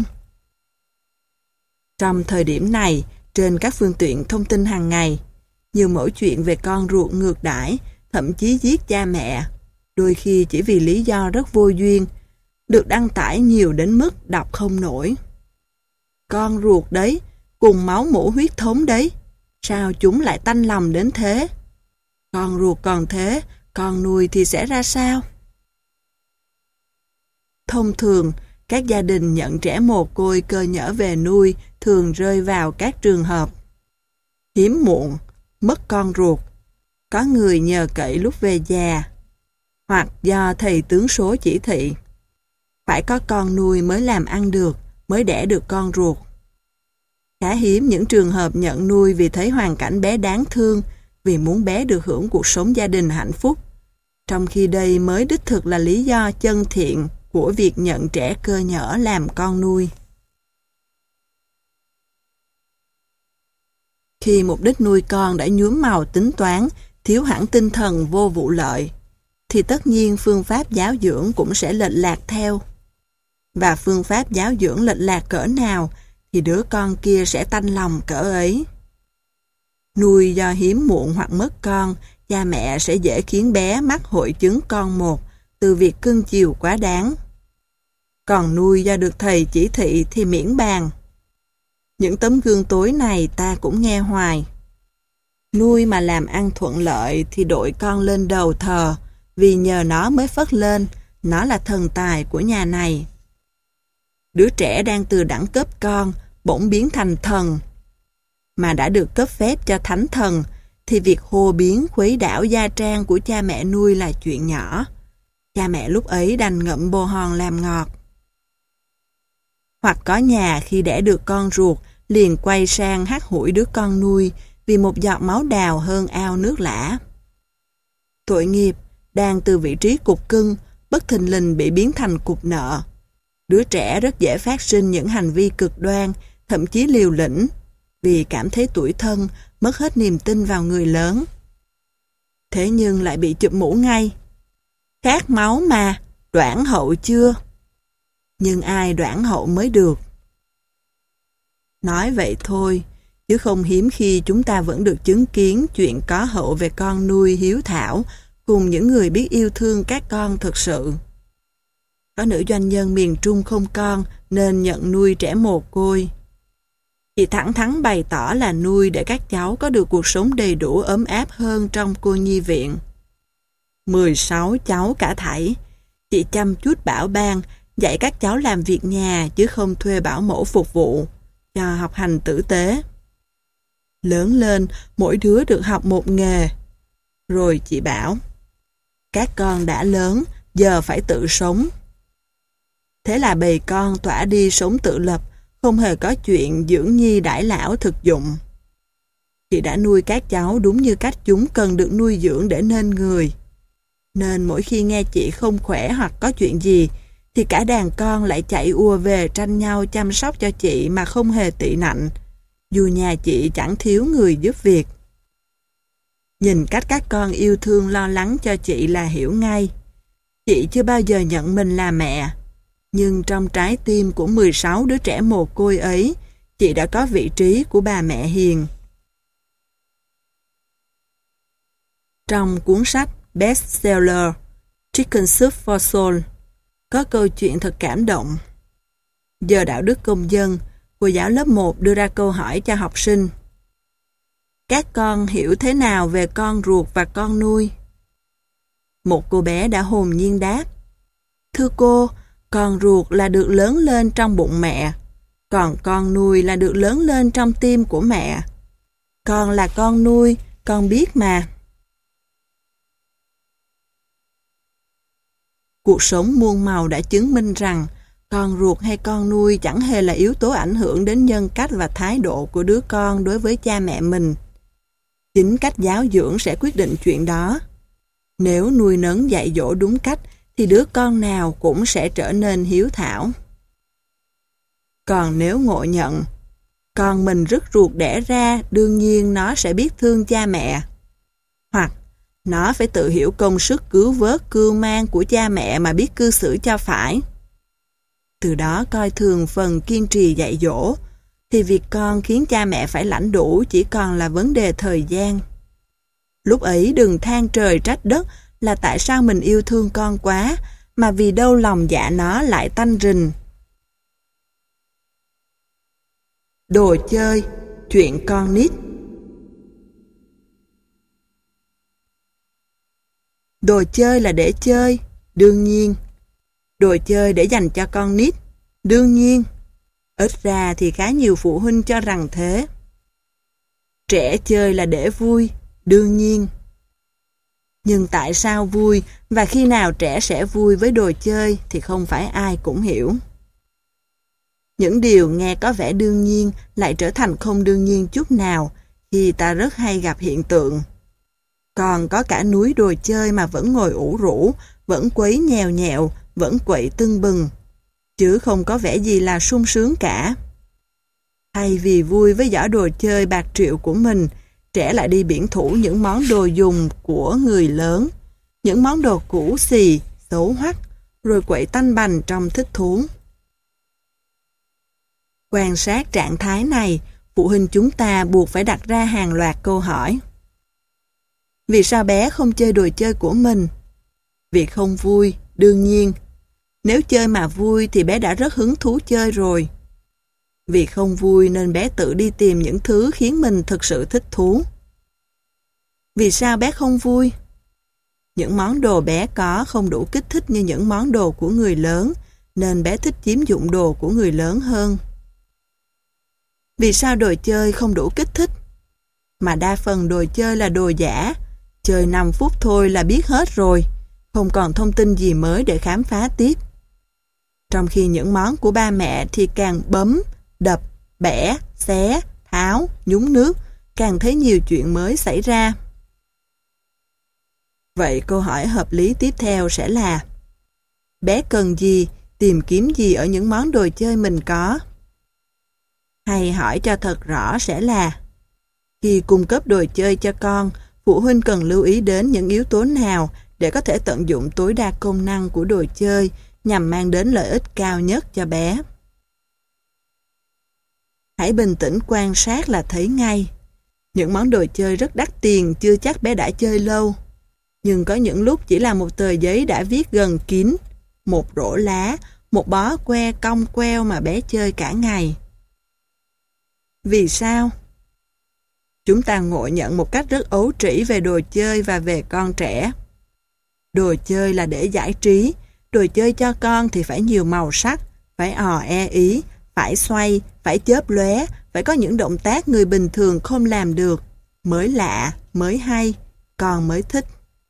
Trong thời điểm này, trên các phương tiện thông tin hàng ngày, nhiều mẩu chuyện về con ruột ngược đãi, thậm chí giết cha mẹ, đôi khi chỉ vì lý do rất vô duyên, được đăng tải nhiều đến mức đọc không nổi. Con ruột đấy, cùng máu mủ huyết thống đấy, sao chúng lại tanh lòng đến thế? Con ruột còn thế, con nuôi thì sẽ ra sao? Thông thường, các gia đình nhận trẻ mồ côi cơ nhỡ về nuôi thường rơi vào các trường hợp hiếm muộn, mất con ruột, có người nhờ cậy lúc về già, hoặc do thầy tướng số chỉ thị. Phải có con nuôi mới làm ăn được, mới đẻ được con ruột. Khá hiếm những trường hợp nhận nuôi vì thấy hoàn cảnh bé đáng thương, vì muốn bé được hưởng cuộc sống gia đình hạnh phúc, trong khi đây mới đích thực là lý do chân thiện của việc nhận trẻ cơ nhỡ làm con nuôi. Khi mục đích nuôi con đã nhuốm màu tính toán, thiếu hẳn tinh thần vô vụ lợi, thì tất nhiên phương pháp giáo dưỡng cũng sẽ lệch lạc theo. Và phương pháp giáo dưỡng lệch lạc cỡ nào thì đứa con kia sẽ tanh lòng cỡ ấy. Nuôi do hiếm muộn hoặc mất con, cha mẹ sẽ dễ khiến bé mắc hội chứng con một từ việc cưng chiều quá đáng. Còn nuôi do được thầy chỉ thị thì miễn bàn. Những tấm gương tối này ta cũng nghe hoài. Nuôi mà làm ăn thuận lợi thì đội con lên đầu thờ, vì nhờ nó mới phất lên, nó là thần tài của nhà này. Đứa trẻ đang từ đẳng cấp con, bỗng biến thành thần. Mà đã được cấp phép cho thánh thần, thì việc hô biến khuấy đảo gia trang của cha mẹ nuôi là chuyện nhỏ. Cha mẹ lúc ấy đành ngậm bồ hòn làm ngọt. Hoặc có nhà khi đẻ được con ruột, liền quay sang hắt hủi đứa con nuôi vì một giọt máu đào hơn ao nước lã. Tội nghiệp, đang từ vị trí cục cưng, bất thình lình bị biến thành cục nợ. Đứa trẻ rất dễ phát sinh những hành vi cực đoan, thậm chí liều lĩnh, vì cảm thấy tủi thân, mất hết niềm tin vào người lớn. Thế nhưng lại bị chụp mũ ngay. Khát máu mà, đoản hậu chưa? Nhưng ai đoản hậu mới được. Nói vậy thôi, chứ không hiếm khi chúng ta vẫn được chứng kiến chuyện có hậu về con nuôi hiếu thảo cùng những người biết yêu thương các con thực sự. Có nữ doanh nhân miền Trung không con nên nhận nuôi trẻ mồ côi. Chị thẳng thắn bày tỏ là nuôi để các cháu có được cuộc sống đầy đủ ấm áp hơn trong cô nhi viện. 16 cháu cả thảy, chị chăm chút bảo ban, dạy các cháu làm việc nhà chứ không thuê bảo mẫu phục vụ, cho học hành tử tế. Lớn lên, mỗi đứa được học một nghề. Rồi chị bảo, các con đã lớn, giờ phải tự sống. Thế là bầy con tỏa đi sống tự lập, không hề có chuyện dưỡng nhi đãi lão thực dụng. Chị đã nuôi các cháu đúng như cách chúng cần được nuôi dưỡng để nên người. Nên mỗi khi nghe chị không khỏe hoặc có chuyện gì, thì cả đàn con lại chạy ùa về tranh nhau chăm sóc cho chị mà không hề tị nạnh, dù nhà chị chẳng thiếu người giúp việc. Nhìn cách các con yêu thương lo lắng cho chị là hiểu ngay. Chị chưa bao giờ nhận mình là mẹ, nhưng trong trái tim của 16 đứa trẻ mồ côi ấy, chị đã có vị trí của bà mẹ hiền. Trong cuốn sách bestseller Chicken Soup for Soul, có câu chuyện thật cảm động. Giờ đạo đức công dân, cô giáo lớp 1 đưa ra câu hỏi cho học sinh. Các con hiểu thế nào về con ruột và con nuôi? Một cô bé đã hồn nhiên đáp. Thưa cô, con ruột là được lớn lên trong bụng mẹ, còn con nuôi là được lớn lên trong tim của mẹ. Con là con nuôi, con biết mà. Cuộc sống muôn màu đã chứng minh rằng con ruột hay con nuôi chẳng hề là yếu tố ảnh hưởng đến nhân cách và thái độ của đứa con đối với cha mẹ mình. Chính cách giáo dưỡng sẽ quyết định chuyện đó. Nếu nuôi nấng dạy dỗ đúng cách thì đứa con nào cũng sẽ trở nên hiếu thảo. Còn nếu ngộ nhận, con mình rứt ruột đẻ ra, đương nhiên nó sẽ biết thương cha mẹ. Hoặc nó phải tự hiểu công sức cứu vớt cưu mang của cha mẹ mà biết cư xử cho phải. Từ đó coi thường phần kiên trì dạy dỗ, thì việc con khiến cha mẹ phải lãnh đủ chỉ còn là vấn đề thời gian. Lúc ấy đừng than trời trách đất là tại sao mình yêu thương con quá, mà vì đâu lòng dạ nó lại tanh rình. Đồ chơi, chuyện con nít. Đồ chơi là để chơi, đương nhiên. Đồ chơi để dành cho con nít, đương nhiên. Ít ra thì khá nhiều phụ huynh cho rằng thế. Trẻ chơi là để vui, đương nhiên. Nhưng tại sao vui và khi nào trẻ sẽ vui với đồ chơi thì không phải ai cũng hiểu. Những điều nghe có vẻ đương nhiên lại trở thành không đương nhiên chút nào khi ta rất hay gặp hiện tượng. Còn có cả núi đồ chơi mà vẫn ngồi ủ rũ, vẫn quấy nhèo nhẹo, vẫn quậy tưng bừng, chứ không có vẻ gì là sung sướng cả. Thay vì vui với giỏ đồ chơi bạc triệu của mình, trẻ lại đi biển thủ những món đồ dùng của người lớn, những món đồ cũ xì, xấu hoắc, rồi quậy tanh bành trong thích thú. Quan sát trạng thái này, phụ huynh chúng ta buộc phải đặt ra hàng loạt câu hỏi. Vì sao bé không chơi đồ chơi của mình? Vì không vui, đương nhiên. Nếu chơi mà vui thì bé đã rất hứng thú chơi rồi. Vì không vui nên bé tự đi tìm những thứ khiến mình thực sự thích thú. Vì sao bé không vui? Những món đồ bé có không đủ kích thích như những món đồ của người lớn, nên bé thích chiếm dụng đồ của người lớn hơn. Vì sao đồ chơi không đủ kích thích? Mà đa phần đồ chơi là đồ giả, chơi 5 phút thôi là biết hết rồi, không còn thông tin gì mới để khám phá tiếp. Trong khi những món của ba mẹ thì càng bấm, đập, bẻ, xé, tháo, nhúng nước, càng thấy nhiều chuyện mới xảy ra. Vậy câu hỏi hợp lý tiếp theo sẽ là: bé cần gì, tìm kiếm gì ở những món đồ chơi mình có? Hay hỏi cho thật rõ sẽ là: khi cung cấp đồ chơi cho con, phụ huynh cần lưu ý đến những yếu tố nào để có thể tận dụng tối đa công năng của đồ chơi nhằm mang đến lợi ích cao nhất cho bé? Hãy bình tĩnh quan sát là thấy ngay. Những món đồ chơi rất đắt tiền chưa chắc bé đã chơi lâu. Nhưng có những lúc chỉ là một tờ giấy đã viết gần kín, một rổ lá, một bó que cong queo mà bé chơi cả ngày. Vì sao? Chúng ta ngộ nhận một cách rất ấu trĩ về đồ chơi và về con trẻ. Đồ chơi là để giải trí, đồ chơi cho con thì phải nhiều màu sắc, phải e ý, phải xoay, phải chớp lóe, phải có những động tác người bình thường không làm được, mới lạ, mới hay, con mới thích.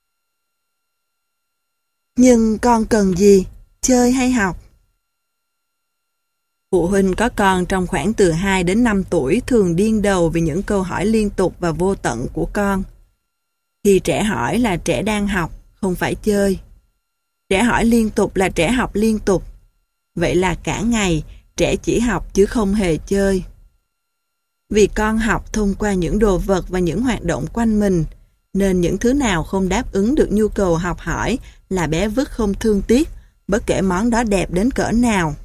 Nhưng con cần gì? Chơi hay học? Phụ huynh có con trong khoảng từ 2 đến 5 tuổi thường điên đầu vì những câu hỏi liên tục và vô tận của con. Khi trẻ hỏi là trẻ đang học, không phải chơi. Trẻ hỏi liên tục là trẻ học liên tục. Vậy là cả ngày, trẻ chỉ học chứ không hề chơi. Vì con học thông qua những đồ vật và những hoạt động quanh mình, nên những thứ nào không đáp ứng được nhu cầu học hỏi là bé vứt không thương tiếc, bất kể món đó đẹp đến cỡ nào.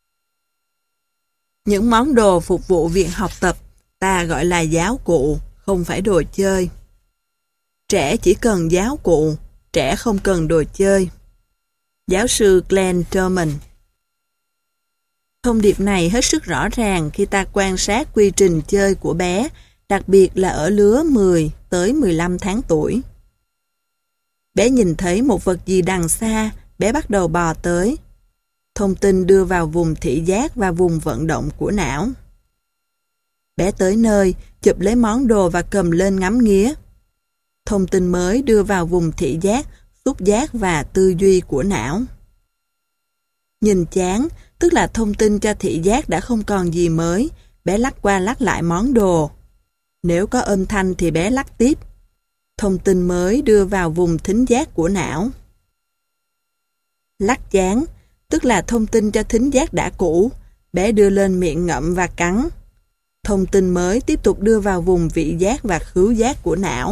Những món đồ phục vụ việc học tập ta gọi là giáo cụ, không phải đồ chơi. Trẻ chỉ cần giáo cụ, trẻ không cần đồ chơi. Giáo sư Glenn Turman. Thông điệp này hết sức rõ ràng khi ta quan sát quy trình chơi của bé, đặc biệt là ở lứa 10 tới 15 tháng tuổi. Bé nhìn thấy một vật gì đằng xa, bé bắt đầu bò tới. Thông tin đưa vào vùng thị giác và vùng vận động của não. Bé tới nơi, chụp lấy món đồ và cầm lên ngắm nghía. Thông tin mới đưa vào vùng thị giác, xúc giác và tư duy của não. Nhìn chán, tức là thông tin cho thị giác đã không còn gì mới, bé lắc qua lắc lại món đồ. Nếu có âm thanh thì bé lắc tiếp. Thông tin mới đưa vào vùng thính giác của não. Lắc chán, tức là thông tin cho thính giác đã cũ, bé đưa lên miệng ngậm và cắn. Thông tin mới tiếp tục đưa vào vùng vị giác và khứu giác của não.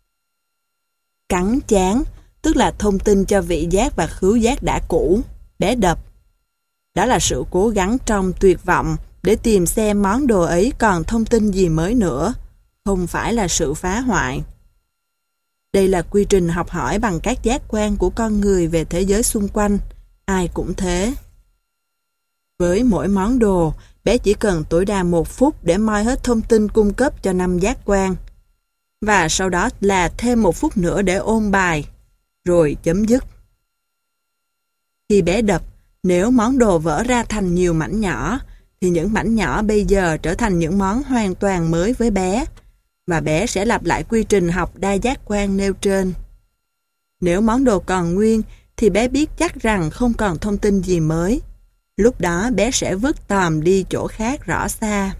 Cắn chán, tức là thông tin cho vị giác và khứu giác đã cũ, bé đập. Đó là sự cố gắng trong tuyệt vọng để tìm xem món đồ ấy còn thông tin gì mới nữa, không phải là sự phá hoại. Đây là quy trình học hỏi bằng các giác quan của con người về thế giới xung quanh, ai cũng thế. Với mỗi món đồ, bé chỉ cần tối đa 1 phút để moi hết thông tin cung cấp cho 5 giác quan. Và sau đó là thêm 1 phút nữa để ôn bài, rồi chấm dứt. Khi bé đập, nếu món đồ vỡ ra thành nhiều mảnh nhỏ, thì những mảnh nhỏ bây giờ trở thành những món hoàn toàn mới với bé, và bé sẽ lặp lại quy trình học đa giác quan nêu trên. Nếu món đồ còn nguyên, thì bé biết chắc rằng không còn thông tin gì mới. Lúc đó bé sẽ vứt tòm đi chỗ khác rõ xa.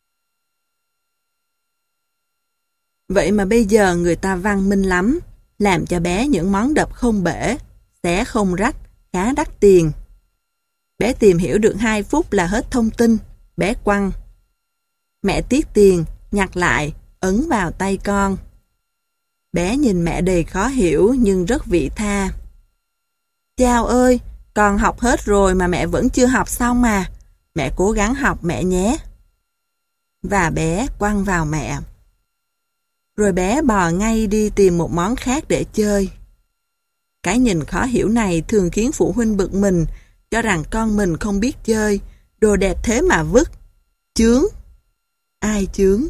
Vậy mà bây giờ người ta văn minh lắm, làm cho bé những món đập không bể, xé không rách, khá đắt tiền. Bé tìm hiểu được 2 phút là hết thông tin, bé quăng. Mẹ tiếc tiền, nhặt lại, ấn vào tay con. Bé nhìn mẹ đầy khó hiểu nhưng rất vị tha. Chao ơi, con học hết rồi mà mẹ vẫn chưa học xong mà. Mẹ cố gắng học mẹ nhé. Và bé quăng vào mẹ. Rồi bé bò ngay đi tìm một món khác để chơi. Cái nhìn khó hiểu này thường khiến phụ huynh bực mình, cho rằng con mình không biết chơi, đồ đẹp thế mà vứt. Chướng. Ai chướng?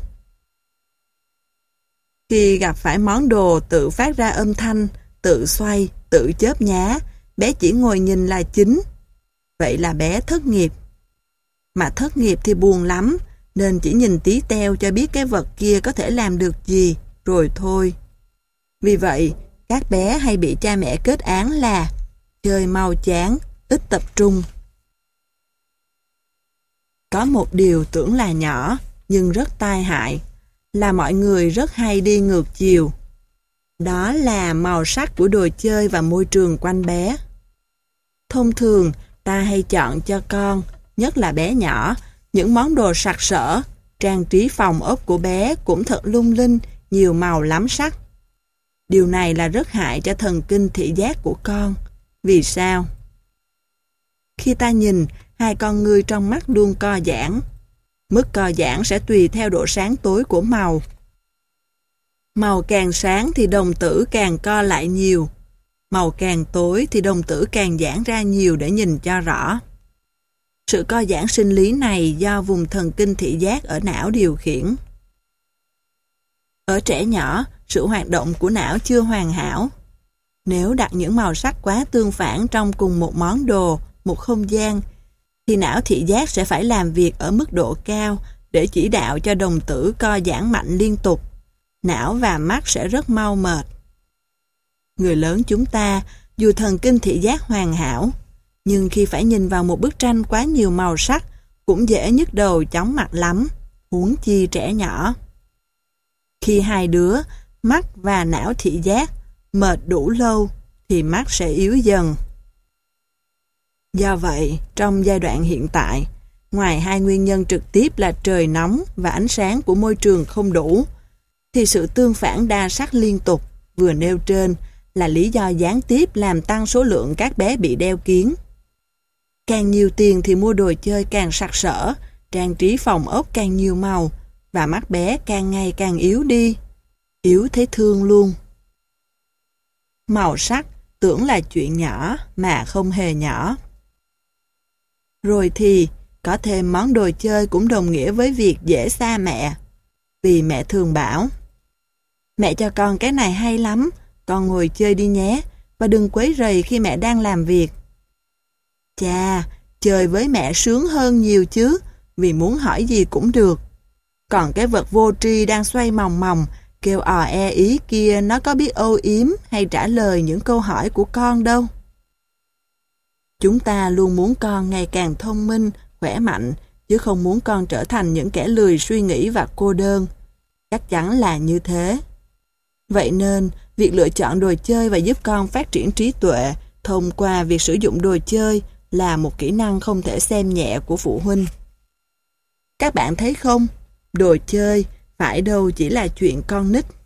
Khi gặp phải món đồ tự phát ra âm thanh, tự xoay, tự chớp nhá, bé chỉ ngồi nhìn là chính. Vậy là bé thất nghiệp. Mà thất nghiệp thì buồn lắm, nên chỉ nhìn tí teo cho biết cái vật kia có thể làm được gì, rồi thôi. Vì vậy, các bé hay bị cha mẹ kết án là chơi mau chán, ít tập trung. Có một điều tưởng là nhỏ, nhưng rất tai hại, là mọi người rất hay đi ngược chiều. Đó là màu sắc của đồ chơi và môi trường quanh bé. Thông thường, ta hay chọn cho con, nhất là bé nhỏ, những món đồ sặc sỡ, trang trí phòng ốc của bé cũng thật lung linh, nhiều màu lắm sắc. Điều này là rất hại cho thần kinh thị giác của con. Vì sao? Khi ta nhìn, 2 con ngươi trong mắt luôn co giãn. Mức co giãn sẽ tùy theo độ sáng tối của màu. Màu càng sáng thì đồng tử càng co lại nhiều. Màu càng tối thì đồng tử càng giãn ra nhiều để nhìn cho rõ. Sự co giãn sinh lý này do vùng thần kinh thị giác ở não điều khiển. Ở trẻ nhỏ, sự hoạt động của não chưa hoàn hảo. Nếu đặt những màu sắc quá tương phản trong cùng một món đồ, một không gian, thì não thị giác sẽ phải làm việc ở mức độ cao để chỉ đạo cho đồng tử co giãn mạnh liên tục. Não và mắt sẽ rất mau mệt. Người lớn chúng ta, dù thần kinh thị giác hoàn hảo, nhưng khi phải nhìn vào một bức tranh quá nhiều màu sắc, cũng dễ nhức đầu chóng mặt lắm, huống chi trẻ nhỏ. Khi 2 đứa, mắt và não thị giác, mệt đủ lâu, thì mắt sẽ yếu dần. Do vậy, trong giai đoạn hiện tại, ngoài 2 nguyên nhân trực tiếp là trời nóng và ánh sáng của môi trường không đủ, thì sự tương phản đa sắc liên tục vừa nêu trên là lý do gián tiếp làm tăng số lượng các bé bị đeo kiếng. Càng nhiều tiền thì mua đồ chơi càng sặc sỡ, trang trí phòng ốc càng nhiều màu, và mắt bé càng ngày càng yếu đi. Yếu thấy thương luôn. Màu sắc tưởng là chuyện nhỏ mà không hề nhỏ. Rồi thì, có thêm món đồ chơi cũng đồng nghĩa với việc dễ xa mẹ. Vì mẹ thường bảo, mẹ cho con cái này hay lắm, con ngồi chơi đi nhé, và đừng quấy rầy khi mẹ đang làm việc. Chà, chơi với mẹ sướng hơn nhiều chứ, vì muốn hỏi gì cũng được. Còn cái vật vô tri đang xoay mòng mòng, kêu ò e ý kia nó có biết âu yếm hay trả lời những câu hỏi của con đâu. Chúng ta luôn muốn con ngày càng thông minh, khỏe mạnh, chứ không muốn con trở thành những kẻ lười suy nghĩ và cô đơn. Chắc chắn là như thế. Vậy nên, việc lựa chọn đồ chơi và giúp con phát triển trí tuệ thông qua việc sử dụng đồ chơi là một kỹ năng không thể xem nhẹ của phụ huynh. Các bạn thấy không? Đồ chơi phải đâu chỉ là chuyện con nít.